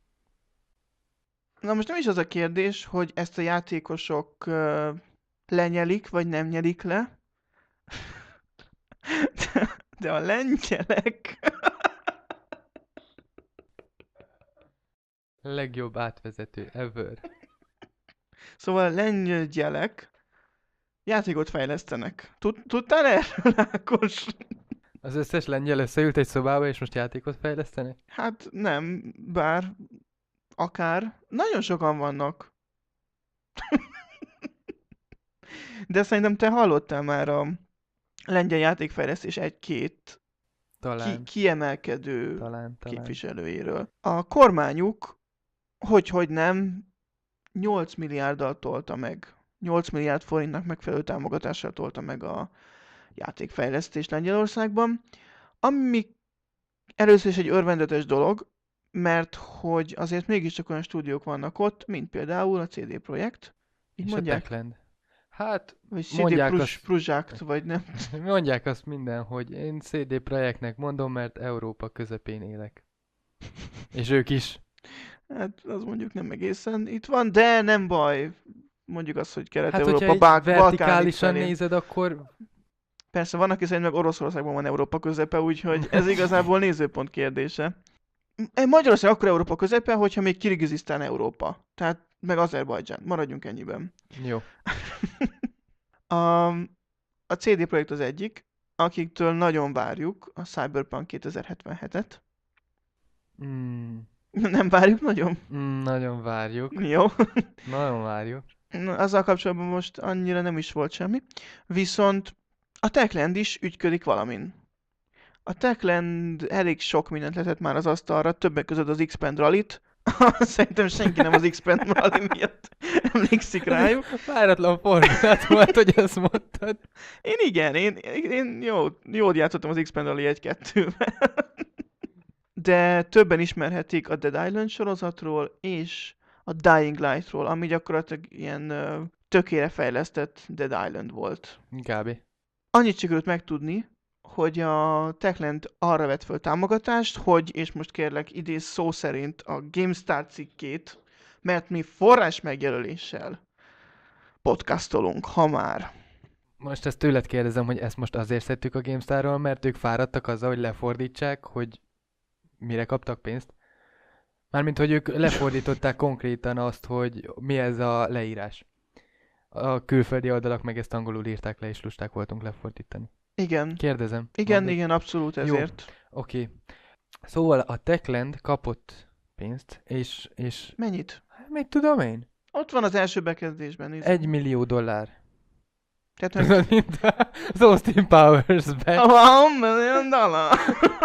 Na most nem is az a kérdés, hogy ezt a játékosok uh, lenyelik, vagy nem nyelik le, de, de a lengyelek... Legjobb átvezető ever. Szóval a lengyelek játékot fejlesztenek. Tud, tudtál erről, Ákos? Az összes lengyel összeült egy szobába, és most játékot fejlesztenek? Hát nem, bár akár. Nagyon sokan vannak. De szerintem te hallottál már a lengyel játékfejlesztés egy-két Talán, ki- kiemelkedő talán, talán. képviselőjéről. A kormányuk, hogy-hogy nem, nyolc milliárddal tolta meg. nyolc milliárd forintnak megfelelő támogatással tolta meg a játékfejlesztést Lengyelországban. Ami először is egy örvendetes dolog, mert hogy azért mégiscsak olyan stúdiók vannak ott, mint például a cé dé Projekt. Így És a mondják? Techland. Hát, Vagy cé dé mondják Prus- azt- Projekt, vagy nem. mondják azt minden, hogy én cé dé Projektnek mondom, mert Európa közepén élek. És ők is. Hát az mondjuk nem egészen itt van, de nem baj. Mondjuk azt, hogy Hát, Kelet-Európa, hogyha Bá- így Balkánig vertikálisan felé. nézed, akkor Persze, van, aki szerint meg Oroszországban van Európa közepe, úgyhogy ez igazából nézőpont kérdése. M- Magyarország akkor Európa közepe, hogyha még Kirgizisztán Európa. Tehát meg Azerbajdzsán. Maradjunk ennyiben. jó. A, a cé dé Projekt az egyik, akiktől nagyon várjuk a Cyberpunk kétezer-hetvenhetet. Mm, Nem várjuk nagyon? mm, nagyon várjuk. Jó. Nagyon várjuk. Na, azzal kapcsolatban most annyira nem is volt semmi. Viszont a Techland is ügyködik valamin. A Techland elég sok mindent letett már az asztalra, többek között az X-Band Rally-t. Szerintem senki nem az X-Band Rally miatt emlékszik rájuk. Váratlan fordulat volt, hogy ezt mondtad. Én igen, én, én jó, jól játszottam az X-Band Rally egy-kettővel. De többen ismerhetik a Dead Island sorozatról és a Dying Light-ról, ami gyakorlatilag ilyen ö, tökére fejlesztett Dead Island volt. Kb. Annyit sikerült megtudni, hogy a Techland arra vett föl támogatást, hogy, és most kérlek idéz szó szerint a GameStar cikkét, mert mi forrás megjelöléssel podcastolunk, ha már. Most ezt tőled kérdezem, hogy ezt most azért szedtük a GameStar-ról, mert ők fáradtak azzal, hogy lefordítsák, hogy mire kaptak pénzt. Mármint, hogy ők lefordították konkrétan azt, hogy mi ez a leírás. A külföldi oldalak meg ezt angolul írták le, és lusták voltunk lefordítani. Igen. Kérdezem. Igen, Mondod? igen, abszolút Jó. ezért. Oké. Okay. Szóval a Techland kapott pénzt, és, és Mennyit? mit tudom én? Ott van az első bekezdésben. Nézd. Egy millió dollár. Tehát meg... Tudod, mint a- az Austin Powers-ben. One million dollar!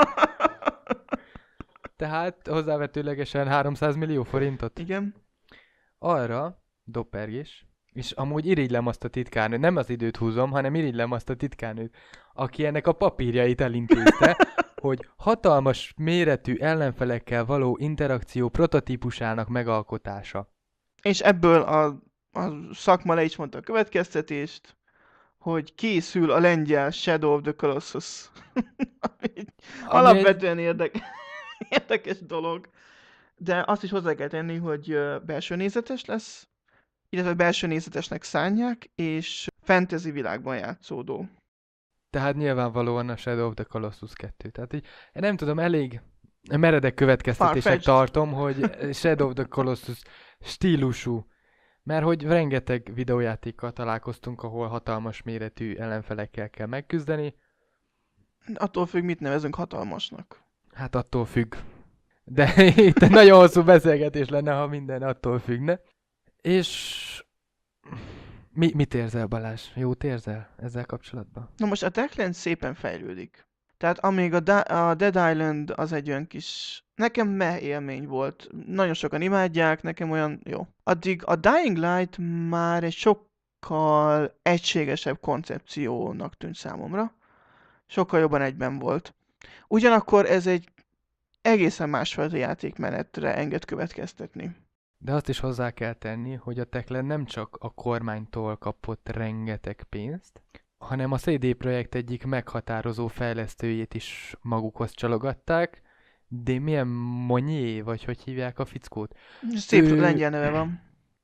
Tehát hozzávetőlegesen háromszáz millió forintot. Igen. Arra doppergés, és amúgy irigylem azt a titkárnőt, nem az időt húzom, hanem irigylem azt a titkárnőt, aki ennek a papírjait elintézte, hogy hatalmas méretű ellenfelekkel való interakció prototípusának megalkotása. És ebből a, a szakma le is mondta a következtetést, hogy készül a lengyel Shadow of the Colossus. Ami egy Ami alapvetően érdek, érdekes dolog. de azt is hozzá kell tenni, hogy ö, belső nézetes lesz, illetve belső nézetesnek szánják, és fantasy világban játszódó. Tehát nyilvánvalóan a Shadow of the Colossus kettő. Tehát így, én nem tudom, elég meredek következtetésnek Farfetched. tartom, hogy Shadow of the Colossus stílusú. Mert hogy rengeteg videójátékkal találkoztunk, ahol hatalmas méretű ellenfelekkel kell megküzdeni. Attól függ, mit nevezünk hatalmasnak. Hát attól függ. De itt egy nagyon hosszú beszélgetés lenne, ha minden attól függne. És mi, mit érzel, Balázs? Jót érzel ezzel kapcsolatban? Na most a Techland szépen fejlődik. Tehát amíg a, da- a Dead Island az egy olyan kis... Nekem meh élmény volt. Nagyon sokan imádják, nekem olyan jó. Addig a Dying Light már egy sokkal egységesebb koncepciónak tűnt számomra. Sokkal jobban egyben volt. Ugyanakkor ez egy egészen másfajta játékmenetre enged következtetni. De azt is hozzá kell tenni, hogy a Techland nem csak a kormánytól kapott rengeteg pénzt, hanem a cé dé Projekt egyik meghatározó fejlesztőjét is magukhoz csalogatták, Damien Monnier, vagy hogy hívják a fickót? Szép Ő- lengyel neve van.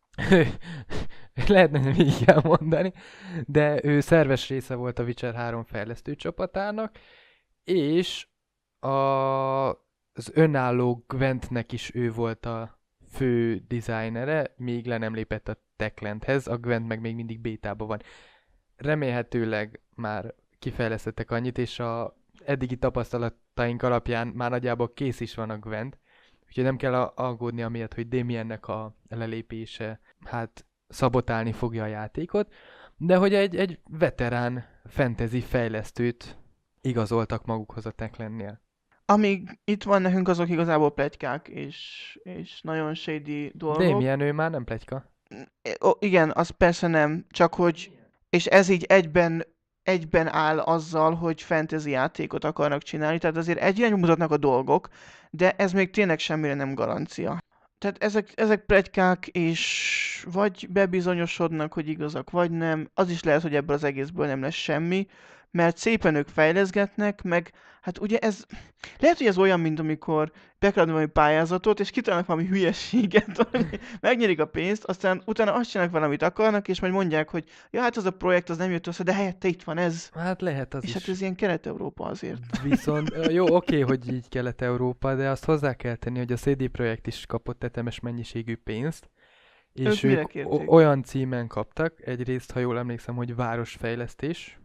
Lehetne nem így elmondani, de ő szerves része volt a Witcher három fejlesztő csapatának, és a, az önálló Gwentnek is ő volt a fő designere, még le nem lépett a Techlandhez, a Gwent meg még mindig bétában van. Remélhetőleg már kifejlesztettek annyit, és a eddigi tapasztalataink alapján már nagyjából kész is van a Gwent, úgyhogy nem kell a- aggódni amiatt, hogy Damiennek a lelépése hát szabotálni fogja a játékot, de hogy egy, egy veterán fantasy fejlesztőt igazoltak magukhoz a Techlandnél. Amíg itt van nekünk, azok igazából pletykák és, és nagyon shady dolgok. Damien, ő már nem pletyka. Ó, igen, az persze nem, csak hogy... És ez így egyben, egyben áll azzal, hogy fantasy játékot akarnak csinálni, tehát azért egy irányba mutatnak a dolgok, de ez még tényleg semmire nem garancia. Tehát ezek, ezek pletykák, és vagy bebizonyosodnak, hogy igazak, vagy nem. Az is lehet, hogy ebből az egészből nem lesz semmi, mert szépen ők fejleszgetnek, meg hát ugye ez... Lehet, hogy ez olyan, mint amikor bekerülnek valami pályázatot, és kitalálnak valami hülyeséget, ami megnyerik a pénzt, aztán utána azt csinálnak valamit akarnak, és majd mondják, hogy ja, hát az a projekt az nem jött össze, de helyette itt van ez. Hát lehet az És is. hát ez ilyen Kelet-Európa azért. Viszont ö, jó, oké, hogy így Kelet-Európa, de azt hozzá kell tenni, hogy a cé dé Projekt is kapott tetemes mennyiségű pénzt, és Ők mire ők kérték? o- olyan címen kaptak, egyrészt, ha jól emlékszem, hogy városfejlesztés,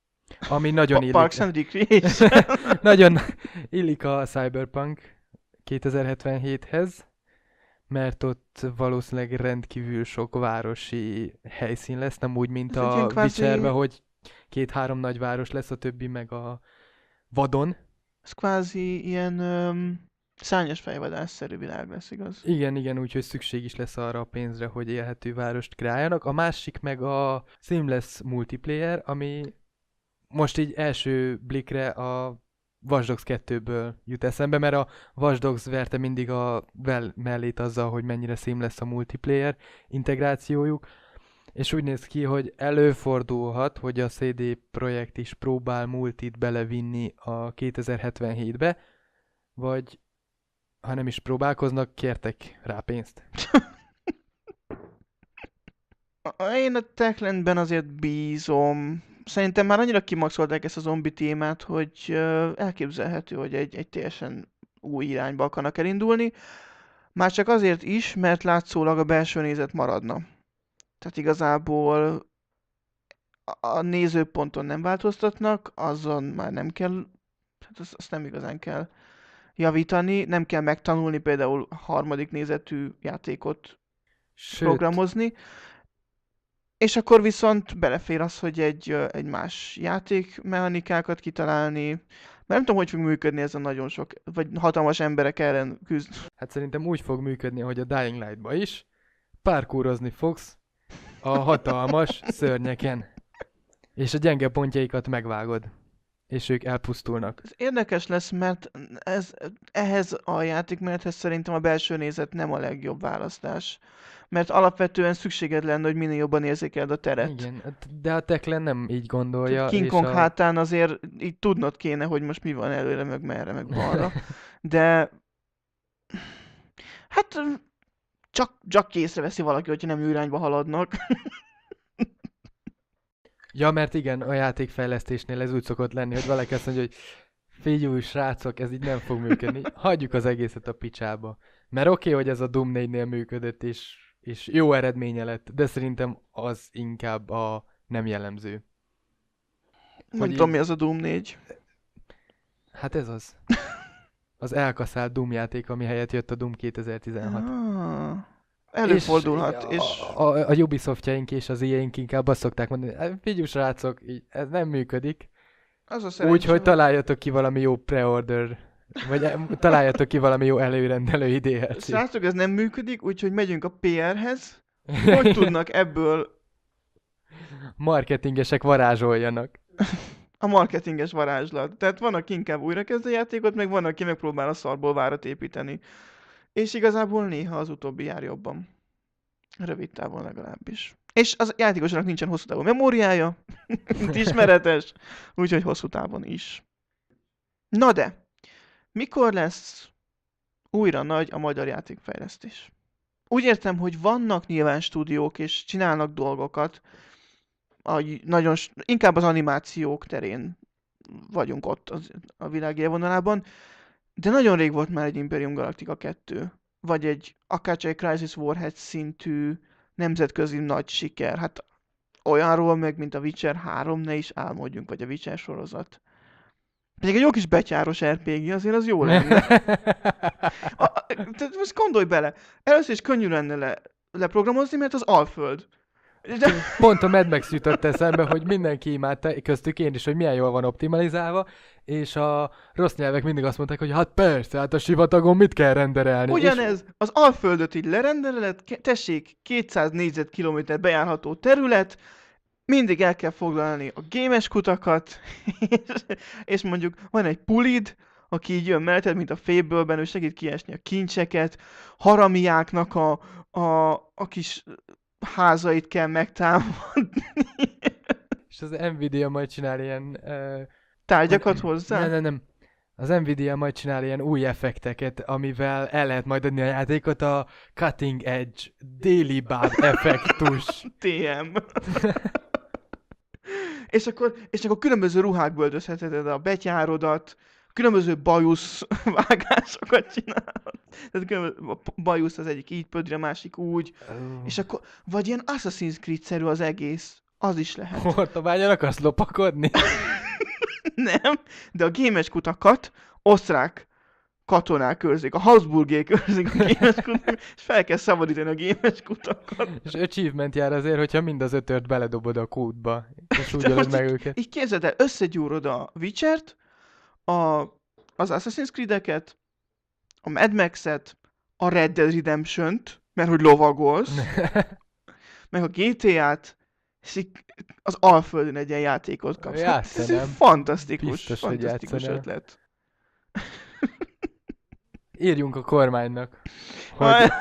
ami nagyon Pa- illik, Parks and Recreation. nagyon illik a Cyberpunk kétezer-hetvenhéthez, mert ott valószínűleg rendkívül sok városi helyszín lesz, nem úgy, mint Ez egy a ilyen kvázi- Witcherben, hogy két-három nagy város lesz, a többi meg a vadon. Ez kvázi ilyen öm, szárnyas fejvadászszerű világ lesz, igaz? Igen, igen, úgyhogy szükség is lesz arra a pénzre, hogy élhető várost kreáljanak. A másik meg a Seamless Multiplayer, ami most így első blikre a Watch Dogs kettőből jut eszembe, mert a Watch Dogs verte mindig a vel mellét azzal, hogy mennyire seamless a multiplayer integrációjuk, és úgy néz ki, hogy előfordulhat, hogy a cé dé Projekt is próbál multit belevinni a kétezer-hetvenhétbe, vagy ha nem is próbálkoznak, kértek rá pénzt. A- Én a Techlandben azért bízom. Szerintem már annyira kimaxolták ezt a zombi témát, hogy ö, elképzelhető, hogy egy, egy teljesen új irányba akarnak elindulni. Már csak azért is, mert látszólag a belső nézet maradna. Tehát igazából a- a nézőponton nem változtatnak, azon már nem kell, hát azt, azt nem igazán kell javítani, nem kell megtanulni például harmadik nézetű játékot Sőt, programozni. És akkor viszont belefér az, hogy egy, ö, egy más játékmechanikákat kitalálni. Mert nem tudom, hogy fog működni ez a nagyon sok, vagy hatalmas emberek ellen küzd. hát szerintem úgy fog működni, hogy a Dying Light-ba is parkourozni fogsz a hatalmas szörnyeken. És a gyenge pontjaikat megvágod. És ők elpusztulnak. Ez érdekes lesz, mert ez, ehhez a játékmenethez szerintem a belső nézet nem a legjobb választás. Mert alapvetően szükséged lenne, hogy minél jobban érzékeld a teret. Igen, hát- de a Techland nem így gondolja. Tehát King és Kong a... hátán azért így tudnod kéne, hogy most mi van előre, meg merre, meg balra. De Hát csak, csak észreveszi valaki, hogyha nem jó irányba haladnak. Ja, mert igen, a játékfejlesztésnél ez úgy szokott lenni, hogy valaki azt mondja, hogy figyelj, srácok, ez így nem fog működni. Hagyjuk az egészet a picsába. Mert oké, okay, hogy ez a Doom négynél működött, és, és jó eredménye lett, de szerintem az inkább a nem jellemző. Nem Hogy tudom, így- mi az a Doom négy. Hát ez az. Az elkaszált Doom játék, ami helyett jött a Doom kétezer-tizenhat. Ah, előfordulhat, és... és... A, a, a Ubisoftjaink és az ilyeink inkább azt szokták mondani, "Hát figyelj srácok, így, ez nem működik. Az a Úgy, szerencsé, hogy találjatok ki valami jó pre-order, vagy e- találjatok ki valami jó előrendelői dé el cé. Srácok, ez nem működik, úgyhogy megyünk a pé erhez. Hogy tudnak ebből Marketingesek varázsoljanak. a marketinges varázslat? Tehát van, aki inkább újra kezd a játékot, meg van, aki megpróbál a szarból várat építeni. És igazából néha az utóbbi jár jobban. Rövid távon legalábbis. És az játékosnak nincsen hosszú távon memóriája, mint ismeretes, úgyhogy hosszú távon is. Na de, mikor lesz újra nagy a magyar játékfejlesztés? Úgy értem, hogy vannak nyilván stúdiók, és csinálnak dolgokat, a, nagyon, s- inkább az animációk terén vagyunk ott az, a világ élvonalában, de nagyon rég volt már egy Imperium Galactica kettő, vagy egy akárcsak egy Crisis Warhead szintű nemzetközi nagy siker. Hát olyanról meg, mint a Witcher három, ne is álmodjunk, vagy a Witcher sorozat. Pedig egy jó kis betyáros er pé gé, azért az jó lenne. A, a, tehát most gondolj bele, először is könnyű lenne le, leprogramozni, mert az Alföld. De, Pont a Mad Max jutott eszembe, hogy mindenki imádta, köztük én is, hogy milyen jól van optimalizálva, és a rossz nyelvek mindig azt mondták, hogy hát persze, hát a sivatagon mit kell renderelni. ugyanez, az Alföldöt így lerendeled, ke- tessék, kétszáz négyzetkilométer bejárható terület, mindig el kell foglalni a gémes kutakat, és, és mondjuk van egy pulid, aki így jön melletted, mint a Fable-ben, ő segít kiesni a kincseket, haramiáknak a, a, a kis házait kell megtámadni. És az Nvidia majd csinál ilyen... Uh, Tárgyakat hozzá? Nem, nem, nem. Az Nvidia majd csinál ilyen új effekteket, amivel el lehet majd adni a játékot a cutting edge, déli báb effektus. té em. és, akkor, és akkor különböző ruhákból öltözheted a betyárodat, különböző bajusz vágásokat csinálod. Tehát különböző, a bajusz az egyik így pödri, a másik úgy. És akkor, vagy ilyen Assassin's Creed-szerű az egész. Az is lehet. Hortobányon akarsz lopakodni? Nem, de a gémes kutakat osztrák katonák őrzik, a Habsburgék őrzik a gémes kutakat, és fel kell szabadítani a gémes kutakat. És achievement jár azért, hogyha mind az ötöt beledobod a kútba, és úgy De ölöd most meg így, őket. így képzeld el, összegyúrod a Witcher-t, a, az Assassin's Creed-eket, a Mad Max-et, a Red Dead Redemption-t, mert hogy lovagolsz, meg a gé té át, és így az Alföldön egy ilyen játékot kapsz. Hát ez egy Játszanám. fantasztikus, Biztos, hogy fantasztikus játszanám. ötlet. Írjunk a kormánynak, hogy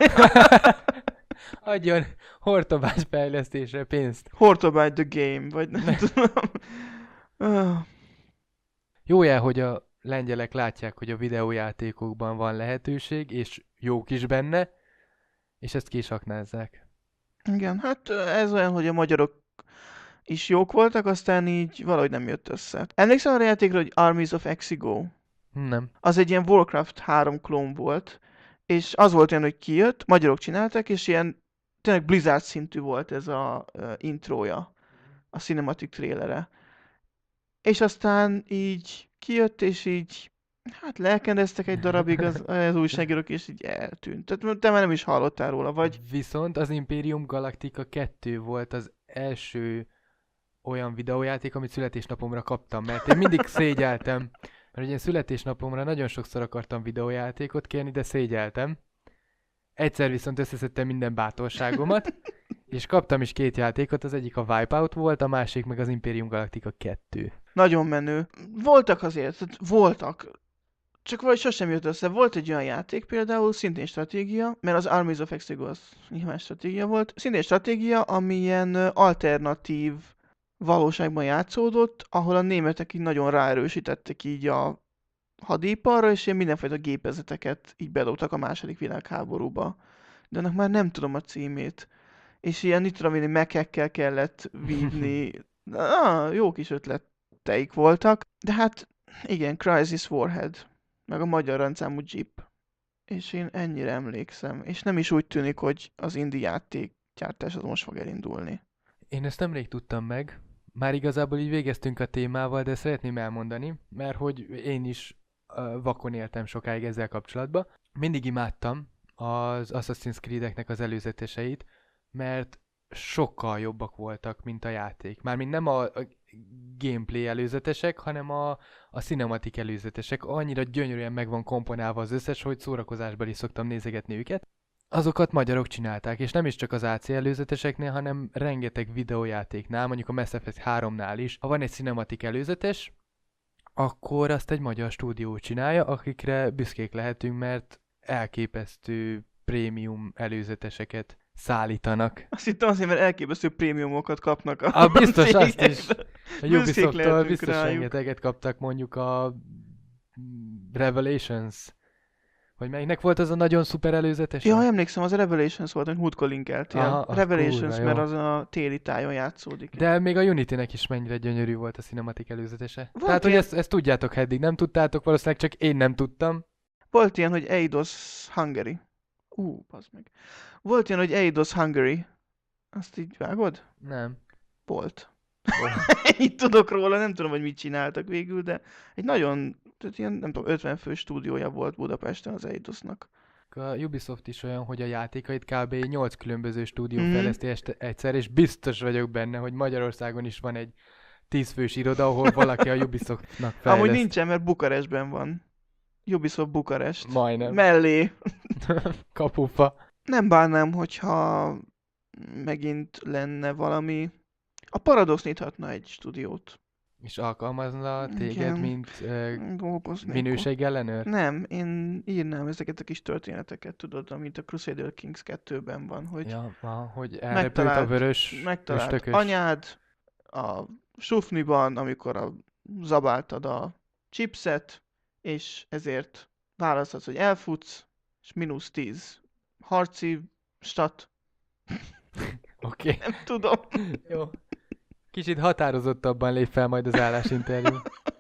adjon hortobás fejlesztésre pénzt. Hortobágy the Game, vagy nem tudom. Ah, Jó jel, hogy a lengyelek látják, hogy a videójátékokban van lehetőség, és jók is benne, és ezt ki is aknázzák. Igen, hát ez olyan, hogy a magyarok is jók voltak, aztán így valahogy nem jött össze. Emlékszel arra a játékra, hogy Armies of Exigo? Nem. Az egy ilyen Warcraft három klón volt, és az volt olyan, hogy kijött, magyarok csinálták, és ilyen tényleg Blizzard szintű volt ez a uh, intrója, a cinematic trailere. És aztán így kijött, és így hát lelkendeztek egy darabig az, az újságírók, és így eltűnt. Tehát te már nem is hallottál róla, vagy? Viszont az Imperium Galactica kettő volt az első olyan videójáték, amit születésnapomra kaptam, mert én mindig szégyeltem, mert ugye születésnapomra nagyon sokszor akartam videójátékot kérni, de szégyeltem. Egyszer viszont összeszedtem minden bátorságomat, és kaptam is két játékot, az egyik a Wipeout volt, a másik meg az Imperium Galactica kettő. Nagyon menő. Voltak azért, tehát voltak. Csak valahogy sosem jött össze. Volt egy olyan játék például, szintén stratégia, mert az Armies of Exigo az nyilván stratégia volt. Szintén stratégia, ami ilyen ö, alternatív valóságban játszódott, ahol a németek így nagyon ráerősítettek így a hadiparra, és ilyen mindenfajta gépezeteket így bedobtak a második világháborúba. De annak már nem tudom a címét. És ilyen, mit tudom én, mekekkel kellett vívni. Ah, jó kis ötleteik voltak. De hát igen, Crisis Warhead. Meg a magyar rendszámú Jeep. És én ennyire emlékszem. És nem is úgy tűnik, hogy az indie játékgyártás az most fog elindulni. Én ezt nemrég tudtam meg. Már igazából így végeztünk a témával, de szeretném elmondani, mert hogy én is uh, vakon éltem sokáig ezzel kapcsolatban. Mindig imádtam az Assassin's Creed-eknek az előzeteseit, mert sokkal jobbak voltak, mint a játék. Mármint nem a, a gameplay előzetesek, hanem a, a cinematic előzetesek. Annyira gyönyörűen meg van komponálva az összes, hogy szórakozásban is szoktam nézegetni őket. Azokat magyarok csinálták, és nem is csak az á cé előzeteseknél, hanem rengeteg videójátéknál, mondjuk a Mass Effect háromnál is. Ha van egy cinematic előzetes, akkor azt egy magyar stúdió csinálja, akikre büszkék lehetünk, mert elképesztő prémium előzeteseket szállítanak. Azt hittem azért, mert elképesztő prémiumokat kapnak a Ah, biztos azt cégek. is. A Büszkék Ubisoft-tól lehetünk biztos rájuk. rengeteget kaptak, mondjuk a Revelations. Vagy melyiknek volt az a nagyon szuper előzetes? Ja, emlékszem, az a Revelations volt, amit múltkor linkeltél. Aha, az Revelations, kurva jó. mert az a téli tájon játszódik. De még a Unity-nek is mennyire gyönyörű volt a cinematic előzetese. Volt Tehát, hogy ilyen- ezt, ezt tudjátok, ha eddig nem tudtátok, valószínűleg csak én nem tudtam. Volt ilyen, hogy Eidos Hungary. Ú, bazd meg. Volt ilyen, hogy Eidos Hungary. Azt így vágod? Nem. Volt. Volt. Ennyit tudok róla, nem tudom, hogy mit csináltak végül, de egy nagyon, tehát ilyen, nem tudom, ötven fő stúdiója volt Budapesten az Eidosnak. A Ubisoft is olyan, hogy a játékait kb. nyolc különböző stúdió Mhm. fejleszti este egyszer, és biztos vagyok benne, hogy Magyarországon is van egy tízfős iroda, ahol valaki a Ubisoftnak fejleszt. Amúgy nincsen, mert Bukarestben van. Ubisoft Bukarest. Majdnem. Mellé. Kapufa. Nem bánnám, hogyha megint lenne valami. A Paradox nyithatna egy stúdiót. És alkalmazna téged, Igen. mint uh, Dolgoznék. minőségellenőr? Nem, én írnám ezeket a kis történeteket, tudod, amit a Crusader Kings kettőben van, hogy Ja, aha, hogy elrepült a megtalált, vörös megtalált östökös. anyád a sufniban, amikor a, zabáltad a chipset, és ezért választhatsz, hogy elfutsz, és mínusz tíz harci stat, Oké. Okay. nem tudom. Jó. Kicsit határozottabban lép fel majd az állásinterjú.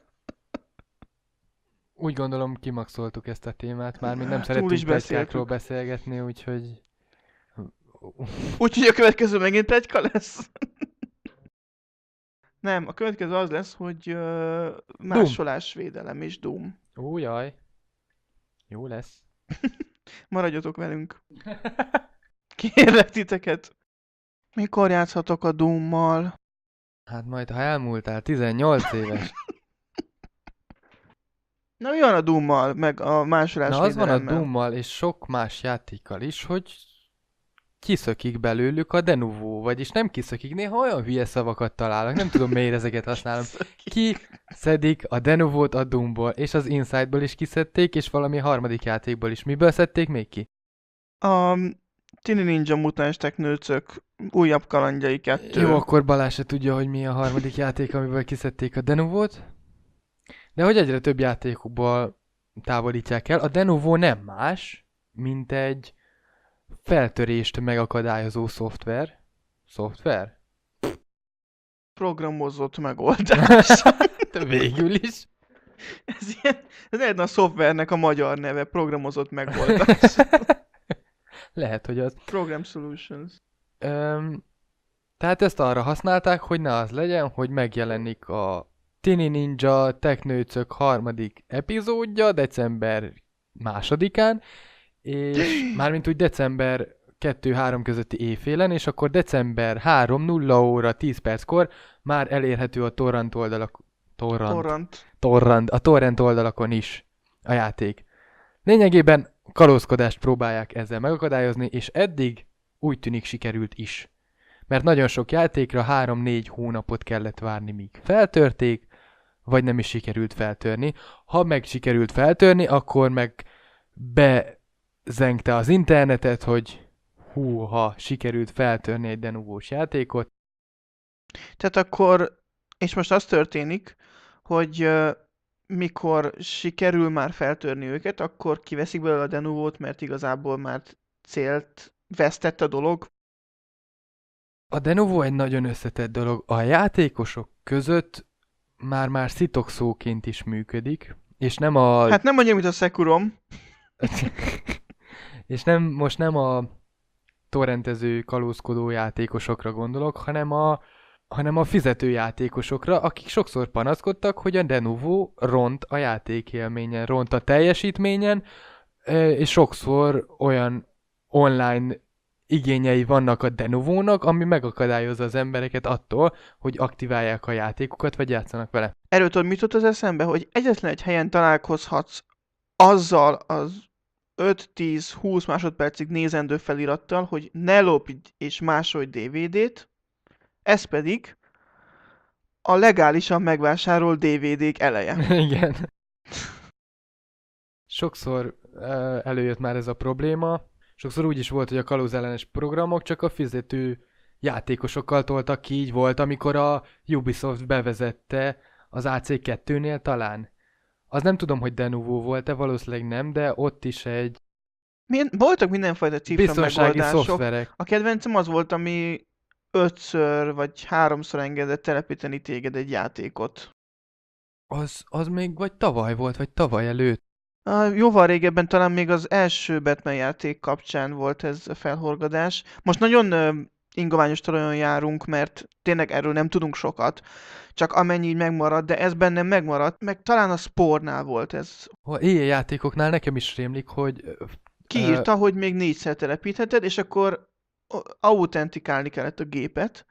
Úgy gondolom, kimaxoltuk ezt a témát, már még nem Túl szeretünk is pletykákról beszéltük. beszélgetni, úgyhogy... Úgyhogy a következő megint pletyka lesz. Nem, a következő az lesz, hogy uh, másolásvédelem és Doom. Ó, jaj. Jó lesz. Maradjatok velünk. Kérlek titeket. Mikor játszhatok a Doommal? Hát majd, ha elmúltál tizennyolc éves. Na mi van a Doommal, meg a Na az van a másolásvédelemmel? Doommal és sok más játékkal is, hogy kiszökik belőlük a Denuvo, vagyis nem kiszökik, néha olyan hülye szavakat találnak, nem tudom miért ezeket használom. Kiszedik a Denuvót a Doomból, és az Inside-ból is kiszedték, és valami harmadik játékból is. Miből szedték még ki? A Tini Ninja Mutáns Teknőcök újabb kalandjai kettő. Jó, akkor Balázs se tudja, hogy mi a harmadik játék, amiből kiszedték a Denuvót. De hogy egyre több játékokból távolítják el. A Denuvo nem más, mint egy feltörést megakadályozó szoftver. Szoftver? Programozott megoldás. De végül is. ez ilyen, ez egy a szoftvernek a magyar neve, programozott megoldás. Lehet, hogy az. Program Solutions. Öm, tehát ezt arra használták, hogy ne az legyen, hogy megjelenik a Tini Ninja Teknőcök harmadik epizódja december másodikán, és mármint úgy december kettő-három közötti éjfélen, és akkor december három nulla óra tíz perckor már elérhető a torrent oldalak... Torrent. Torrent. Torrent. A torrent oldalakon is a játék. Lényegében kalózkodást próbálják ezzel megakadályozni, és eddig úgy tűnik sikerült is. Mert nagyon sok játékra három-négy hónapot kellett várni, míg feltörték, vagy nem is sikerült feltörni. Ha meg sikerült feltörni, akkor meg bezengte az internetet, hogy húha, sikerült feltörni egy denuvós játékot. Tehát akkor, és most az történik, hogy uh, mikor sikerül már feltörni őket, akkor kiveszik belőle a Denuvót, mert igazából már célt vesztett a dolog. A Denuvo egy nagyon összetett dolog. A játékosok között már-már szitokszóként is működik, és nem a... Hát nem mondja, mint a Sekurom. és nem, most nem a torrentező, kalózkodó játékosokra gondolok, hanem a, hanem a fizető játékosokra, akik sokszor panaszkodtak, hogy a Denuvo ront a játékélményen, ront a teljesítményen, és sokszor olyan online igényei vannak a Denuvónak, ami megakadályozza az embereket attól, hogy aktiválják a játékokat, vagy játszanak vele. Erről tudod, mit jutott az eszembe, hogy egyetlen egy helyen találkozhatsz azzal az öt-tíz-húsz másodpercig nézendő felirattal, hogy ne lopj és másolj dé vé dét, ez pedig a legálisan megvásárolt dé vé dék eleje. Igen. Sokszor uh, előjött már ez a probléma. Sokszor úgy is volt, hogy a kalózellenes programok csak a fizető játékosokkal toltak ki, így volt, amikor a Ubisoft bevezette az á cé kettőnél talán. Az nem tudom, hogy Denuvo volt-e, valószínűleg nem, de ott is egy Milyen, voltak mindenfajta cifra biztonsági megoldások. szoftverek. A kedvencem az volt, ami ötször vagy háromszor engedett telepíteni téged egy játékot. Az, az még vagy tavaly volt, vagy tavaly előtt. Uh, jóval régebben, talán még az első Batman játék kapcsán volt ez a felhorgadás. Most nagyon uh, ingoványos talajon járunk, mert tényleg erről nem tudunk sokat, csak amennyi így megmaradt, de ez bennem megmaradt, meg talán a Spornál volt ez. A éjjel játékoknál nekem is rémlik, hogy... Kiírta, uh, hogy még négyszer telepítheted, és akkor autentikálni kellett a gépet,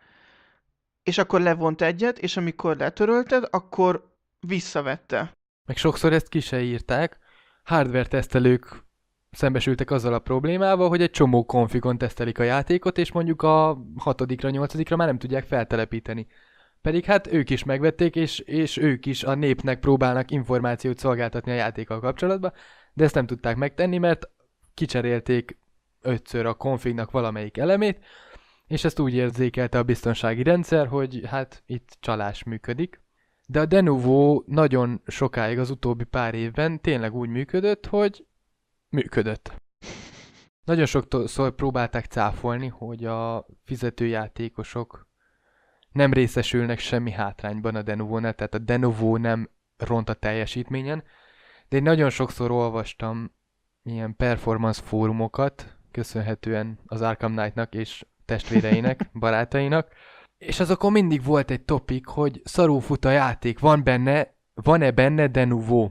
és akkor levont egyet, és amikor letörölted, akkor visszavette. Meg sokszor ezt ki se írták. Hardware tesztelők szembesültek azzal a problémával, hogy egy csomó konfigon tesztelik a játékot, és mondjuk a hatodikra, nyolcadikra már nem tudják feltelepíteni. Pedig hát ők is megvették, és, és ők is a népnek próbálnak információt szolgáltatni a játékkal kapcsolatban, de ezt nem tudták megtenni, mert kicserélték ötször a konfignak valamelyik elemét, és ezt úgy érzékelte a biztonsági rendszer, hogy hát itt csalás működik. De a Denuvo nagyon sokáig az utóbbi pár évben tényleg úgy működött, hogy működött. Nagyon sokszor próbálták cáfolni, hogy a fizetőjátékosok nem részesülnek semmi hátrányban a Denuvónál, tehát a Denuvo nem ront a teljesítményen, de én nagyon sokszor olvastam ilyen performance fórumokat, köszönhetően az Arkham Knight-nak és testvéreinek, barátainak, és azokon mindig volt egy topik, hogy szarul fut a játék, van benne, van-e benne Denuvo?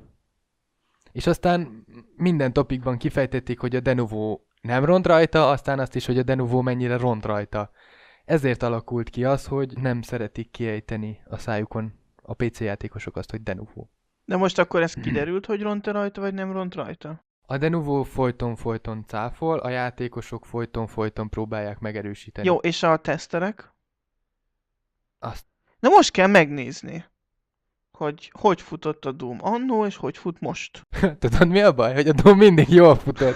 És aztán minden topikban kifejtették, hogy a Denuvo nem ront rajta, aztán azt is, hogy a Denuvo mennyire ront rajta. Ezért alakult ki az, hogy nem szeretik kiejteni a szájukon a pé cé játékosok azt, hogy Denuvo. De most akkor ez kiderült, hogy ront-e rajta, vagy nem ront rajta? A Denuvo folyton-folyton cáfol, a játékosok folyton-folyton próbálják megerősíteni. Jó, és a teszterek? Azt... Na most kell megnézni, hogy hogy futott a Doom annó, és hogy fut most. Tudod, mi a baj? Hogy a Doom mindig jól futott.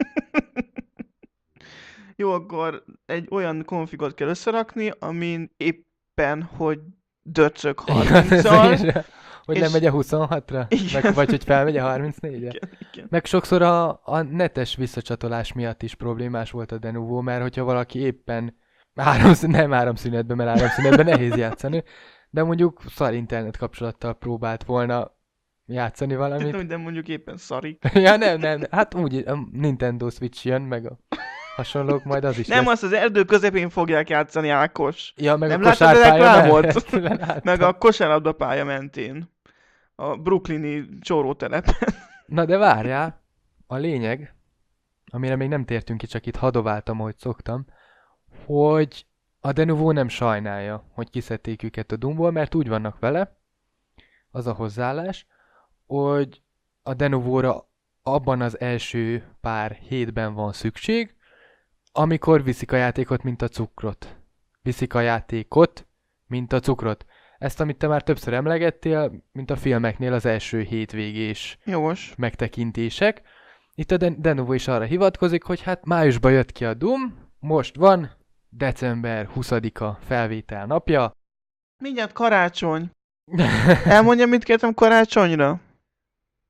Jó, akkor egy olyan konfigot kell összerakni, amin éppen, hogy döcög harminccal. Hogy és... lemegy a huszonhatra? Meg, vagy hogy felmegy a harmincnégyre? Igen, igen. Meg sokszor a, a netes visszacsatolás miatt is problémás volt a Denuvo, mert hogyha valaki éppen áramsz, nem áramszünetben, mert áramszünetben nehéz játszani, de mondjuk szar internet kapcsolattal próbált volna játszani valamit. Nem, de mondjuk éppen szarik. Ja nem, nem, hát úgy a Nintendo Switch jön, meg a hasonlók, majd az is Nem, lesz. azt az erdő közepén fogják játszani, Ákos. Ja, meg nem a láttad a kosárpálya reklámot? mellett. Meg a kosárlabda pálya mentén. A brooklyni csórótelepen. Na de várjál, a lényeg, amire még nem tértünk ki, csak itt hadováltam, ahogy szoktam, hogy a Denuvo nem sajnálja, hogy kiszedték őket a Doomból, mert úgy vannak vele, az a hozzáállás, hogy a Denuvóra abban az első pár hétben van szükség, amikor viszik a játékot, mint a cukrot. Viszik a játékot, mint a cukrot. Ezt, amit te már többször emlegettél, mint a filmeknél az első hétvégés Jogos. megtekintések. Itt a Den- Denuvo is arra hivatkozik, hogy hát májusban jött ki a Doom, most van december huszadika felvétel napja. Mindjárt karácsony. Elmondja, mit kértem karácsonyra?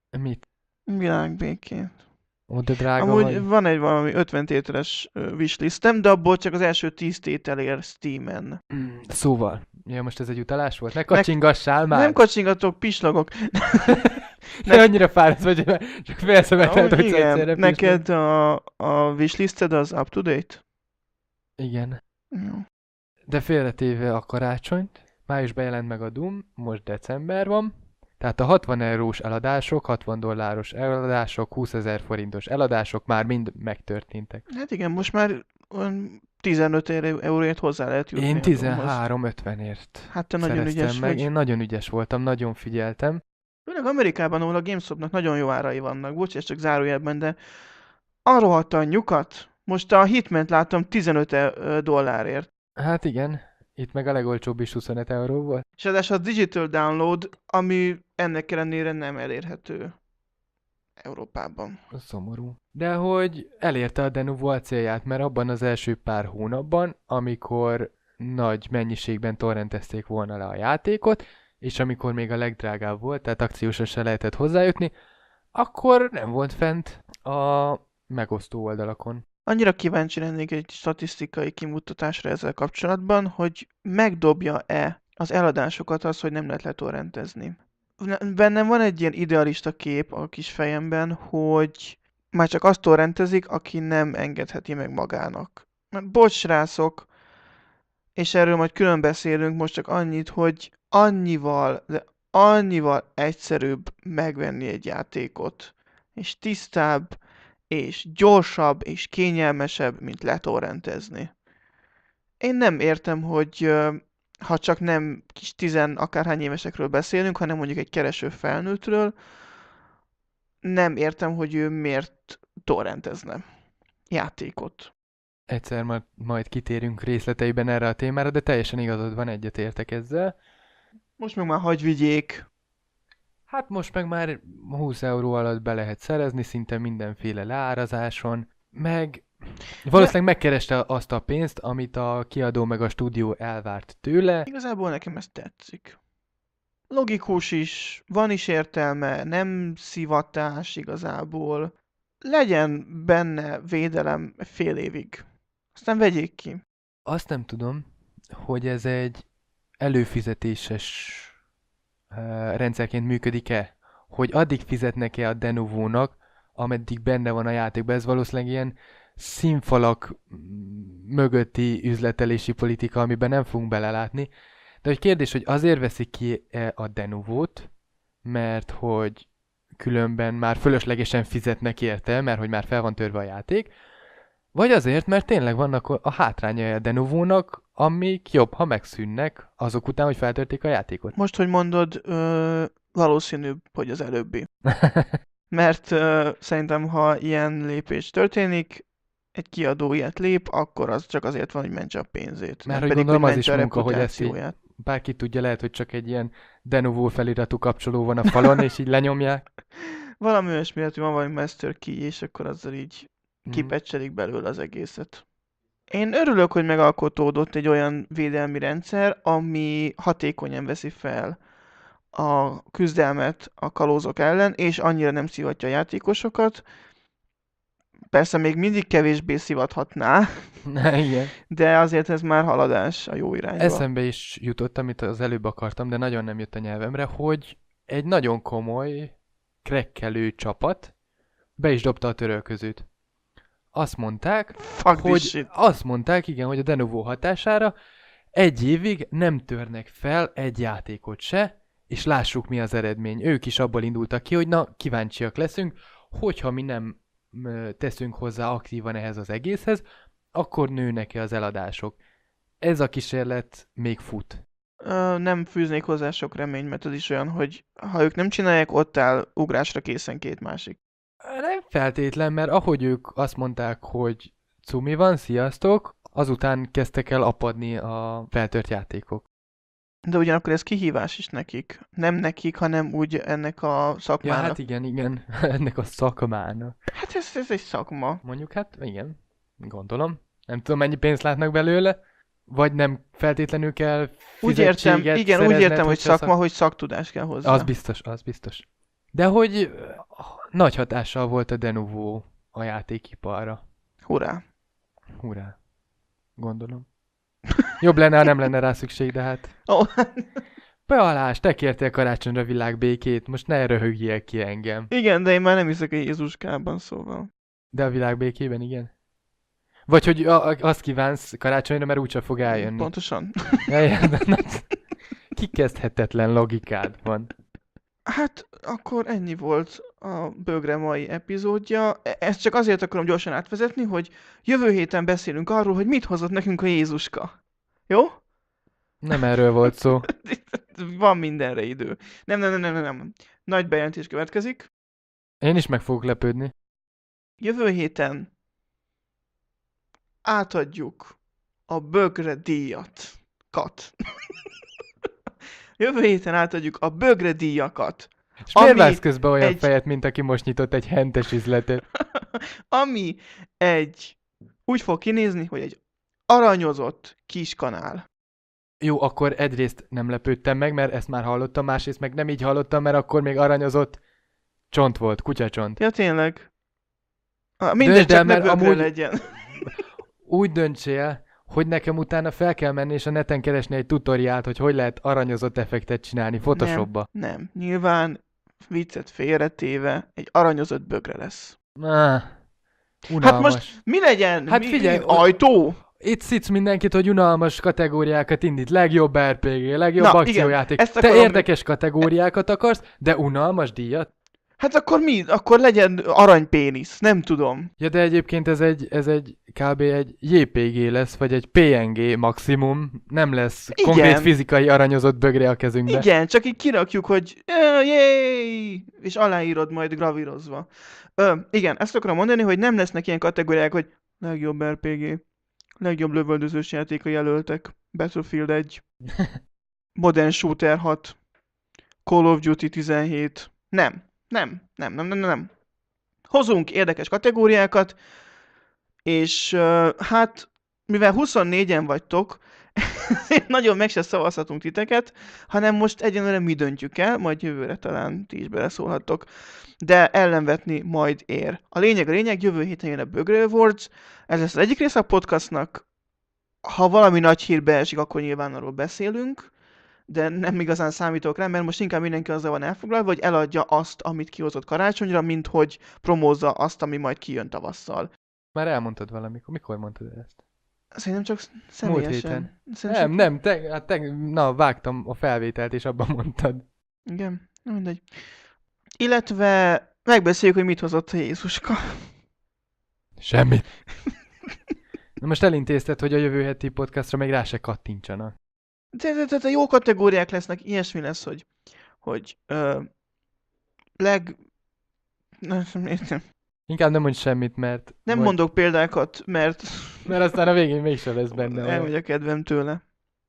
Mit? Világbékét. Ó, de drága Amúgy vagy. van egy valami ötven tételes ö, wishlistem, de abból csak az első tíz tétel ér Steamen. Mm, Szóval, ja, most ez egy utalás volt? Ne Ne- kacsingassál Nem már! kacsingatok, pislogok. Ne annyira fáradt vagy, hogy már csak felszemetelt, Amúgy hogy igen, egyszerre neked a, a wishlisted az up to date? Igen. Jó. De félretéve a karácsonyt, májusban jelent meg a Doom, most december van, tehát a hatvan eurós eladások, hatvan dolláros eladások, húszezer forintos eladások már mind megtörténtek. Hát igen, most már olyan tizenöt euróért hozzá lehet jutni. Én a Doomhoz. tizenhárom ötvenért Hát te nagyon szereztem ügyes meg, vagy. én nagyon ügyes voltam, nagyon figyeltem. Főleg Amerikában, ahol a GameStopnak nagyon jó árai vannak. Bocs, ez csak zárójelben, de a rohadt anyjukat. Most a Hitment láttam tizenöt e- dollárért. Hát igen, itt meg a legolcsóbb is huszonöt euró volt. És ráadásul a Digital Download, ami ennek ellenére nem elérhető Európában. Szomorú. De hogy elérte a Denuvo a célját, mert abban az első pár hónapban, amikor nagy mennyiségben torrentezték volna le a játékot, és amikor még a legdrágább volt, tehát akciósan se lehetett hozzájutni, akkor nem volt fent a megosztó oldalakon. Annyira kíváncsi lennék egy statisztikai kimutatásra ezzel kapcsolatban, hogy megdobja-e az eladásokat az, hogy nem lehet letorrentezni. Bennem van egy ilyen idealista kép a kis fejemben, hogy már csak azt torrentezik, aki nem engedheti meg magának. Mert bocs, srácok, és erről majd külön beszélünk, most csak annyit, hogy annyival, de annyival egyszerűbb megvenni egy játékot, és tisztább, és gyorsabb, és kényelmesebb, mint letorrentezni. Én nem értem, hogy ö, ha csak nem kis tizen akárhány évesekről beszélünk, hanem mondjuk egy kereső felnőttről, nem értem, hogy ő miért torrentezne játékot. Egyszer majd, majd kitérünk részleteiben erre a témára, de teljesen igazad van, egyetértek ezzel. Most meg már hagyj vigyék. Hát most meg már húsz euró alatt be lehet szerezni, szinte mindenféle leárazáson, meg valószínűleg megkereste azt a pénzt, amit a kiadó meg a stúdió elvárt tőle. Igazából nekem ez tetszik. Logikus is, van is értelme, nem szivatás igazából. Legyen benne védelem fél évig. Aztán vegyék ki. Azt nem tudom, hogy ez egy előfizetéses uh, rendszerként működik-e, hogy addig fizetnek-e a Denovónak, ameddig benne van a játékban. Ez valószínűleg ilyen színfalak mögötti üzletelési politika, amiben nem fogunk belelátni. De hogy kérdés, hogy azért veszik ki a Denovót, mert hogy különben már fölöslegesen fizetnek érte, mert hogy már fel van törve a játék, vagy azért, mert tényleg vannak a hátrányai a Denovónak, amik jobb, ha megszűnnek azok után, hogy feltörték a játékot. Most, hogy mondod, ö, valószínűbb, hogy az előbbi. Mert ö, szerintem, ha ilyen lépés történik, egy kiadó ilyet lép, akkor az csak azért van, hogy mentse a pénzét. Mert nem hogy pedig, gondolom hogy az is mentse a munka, hogy ezt így reputációját. bárki tudja, lehet, hogy csak egy ilyen Denovó feliratú kapcsoló van a falon, és így lenyomják. Valami olyasmi, hogy van valami master key, és akkor azzal így Mhm. kipecselik belőle az egészet. Én örülök, hogy megalkotódott egy olyan védelmi rendszer, ami hatékonyan veszi fel a küzdelmet a kalózok ellen, és annyira nem szivatja a játékosokat. Persze még mindig kevésbé szivathatná, Igen. de azért ez már haladás a jó irányba. Eszembe is jutott, amit az előbb akartam, de nagyon nem jött a nyelvemre, hogy egy nagyon komoly, krekkelő csapat be is dobta a törölközőt. Azt mondták, Fuck hogy this shit. azt mondták, igen, hogy a Denuvo hatására egy évig nem törnek fel egy játékot se, és lássuk mi az eredmény. Ők is abból indultak ki, hogy na, kíváncsiak leszünk, hogyha mi nem ö, teszünk hozzá aktívan ehhez az egészhez, akkor nőnek-e az eladások. Ez a kísérlet még fut. Ö, nem fűznék hozzá sok reményt, mert ez is olyan, hogy ha ők nem csinálják, ott áll ugrásra készen két másik. Nem feltétlen, mert ahogy ők azt mondták, hogy cumi van, sziasztok, azután kezdtek el apadni a feltört játékok. De ugyanakkor ez kihívás is nekik. Nem nekik, hanem úgy ennek a Ja, szakmának. hát igen, igen, ennek a szakmának. Hát ez, ez egy szakma. Mondjuk hát, igen, gondolom. Nem tudom, mennyi pénzt látnak belőle, vagy nem feltétlenül kell Úgy értem, fizetséget igen, úgy szerezned, értem, hogy hogyha szakma, hogy szaktudás kell hozzá. Az biztos, az biztos. De hogy ö, nagy hatással volt a Denuvo a játékiparra. Hurrá! Hurrá. Gondolom. Jobb lenne, ha nem lenne rá szükség, de hát... Ó, Bealás, te kértél karácsonyra világbékét, most ne röhögjél ki engem. igen, de én már nem hiszek a Jézuskában, szóval. De a világbékében igen. Vagy hogy a, a, azt kívánsz karácsonyra, mert úgyse fog eljönni. Pontosan. Ja, ja, de na, kikezdhetetlen logikád van. Hát, akkor ennyi volt a Bögre mai epizódja. E- Ezt csak azért akarom gyorsan átvezetni, hogy jövő héten beszélünk arról, hogy mit hozott nekünk a Jézuska. Jó? Nem erről volt szó. Van mindenre idő. Nem, nem, nem, nem, nem, nem. Nagy bejelentés következik. Én is meg fogok lepődni. Jövő héten átadjuk a Bögre díjat. Kat. Jövő héten átadjuk a Bögre díjakat. És miért Ami vágsz közben olyan egy- fejet, mint aki most nyitott egy hentes üzletet? Ami egy... úgy fog kinézni, hogy egy aranyozott kis kanál. Jó, akkor egyrészt nem lepődtem meg, mert ezt már hallottam, másrészt meg nem így hallottam, mert akkor még aranyozott csont volt, kutyacsont. Ja, tényleg. Ah, mindegy, de, csak ne mert Bögre amúgy- legyen. Úgy döntsél, hogy nekem utána fel kell menni és a neten keresni egy tutoriált, hogy hogy lehet aranyozott effektet csinálni Photoshopba. Nem, nyilván viccet félretéve egy aranyozott bögre lesz. Ah, Hát unalmas. most mi legyen? Hát mi, figyelj, mi, o- ajtó? Itt szitsz mindenkit, hogy unalmas kategóriákat indít. Legjobb er pé gé, legjobb Na, akciójáték. igen, ezt Te akarom- érdekes kategóriákat akarsz, de unalmas díjat? Hát akkor mi? Akkor legyen aranypénisz, nem tudom. Ja, de egyébként ez egy, ez egy kb. Egy jé pé gé lesz, vagy egy pé en gé maximum. Nem lesz Igen. konkrét fizikai aranyozott bögre a kezünkbe. Igen, csak így kirakjuk, hogy "Ö, jéj, és aláírod majd gravírozva. Ö, igen, ezt akarom mondani, hogy nem lesznek ilyen kategóriák, hogy legjobb er pé gé, legjobb lövöldözős játék a jelöltek, Battlefield egy, Modern Shooter hat, Call of Duty tizenhét. Nem, nem, nem, nem, nem, nem. Hozunk érdekes kategóriákat, és uh, hát, mivel huszonnégyen vagytok, nagyon meg se szavazhatunk titeket, hanem most egyenlőre mi döntjük el, majd jövőre talán ti is beleszólhattok, de ellenvetni majd ér. A lényeg a lényeg, jövő héten jön a Bögre Awards, ez lesz az egyik része a podcastnak, ha valami nagy hír beesik, akkor nyilván arról beszélünk, de nem igazán számítok rá, mert most inkább mindenki azzal van elfoglalva, hogy eladja azt, amit kihozott karácsonyra, mint hogy promózza azt, ami majd kijön tavasszal. Már elmondtad valamikor. Mikor mondtad ezt? Szerintem csak Múlt személyesen. héten. Szerintem Nem, nem, te, hát te, na, vágtam a felvételt, és abban mondtad. Igen, na mindegy. Illetve megbeszéljük, hogy mit hozott a Jézuska. Semmit. Na most elintézted, hogy a jövő heti podcastra még rá se kattintsanak. De, de, de, de jó kategóriák lesznek, ilyesmi lesz, hogy, hogy ö, leg... Nem, nem, Inkább nem mondj semmit, mert... nem vagy- mondok példákat, mert Mert aztán a végén mégsem lesz benne. olyan. elmegy a kedvem tőle.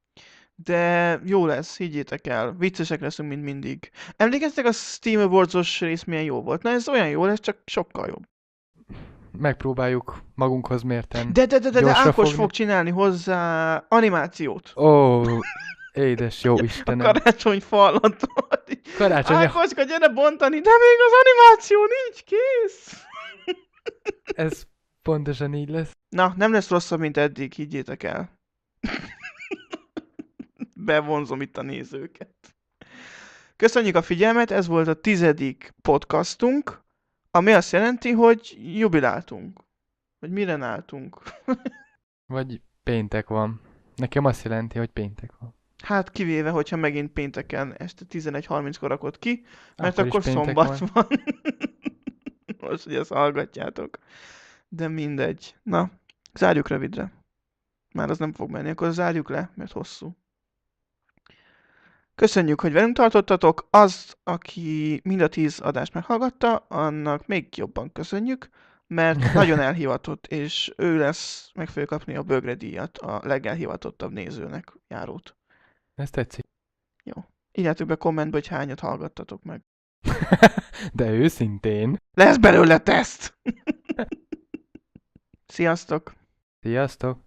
De jó lesz, higgyétek el. Viccesek leszünk, mint mindig. Emlékeztek a Steam Awards-os rész milyen jó volt? Na ez olyan jó lesz, csak sokkal jobb. Megpróbáljuk magunkhoz mérten. De, de, de, de, de Gyorsra Ákos fogni. fog csinálni hozzá animációt. Ó, édes jó A Istenem. karácsony falat. Karácsony, Ákoska, gyere bontani, de még az animáció nincs kész. ez pontosan így lesz. Na, nem lesz rosszabb, mint eddig, higgyétek el. Bevonzom itt a nézőket. Köszönjük a figyelmet, ez volt a tizedik podcastunk, ami azt jelenti, hogy jubiláltunk. Vagy mire álltunk. Vagy péntek van. Nekem azt jelenti, hogy péntek van. Hát kivéve, hogyha megint pénteken este tizenegy harminckor rakod ki, mert Akkor akkor, is péntek szombat van. van. Most, hogy ezt hallgatjátok. De mindegy. Na, zárjuk rövidre. Már az nem fog menni, akkor zárjuk le, mert hosszú. Köszönjük, hogy velünk tartottatok. Az, aki mind a tíz adást meghallgatta, annak még jobban köszönjük, mert nagyon elhivatott, és ő lesz, meg fogja kapni a Bögre díjat, a legelhivatottabb nézőnek járót. Ez tetszik. Írjátok be kommentbe, hogy hányat hallgattatok meg. De őszintén. Lesz belőle teszt! Sziasztok! Sziasztok!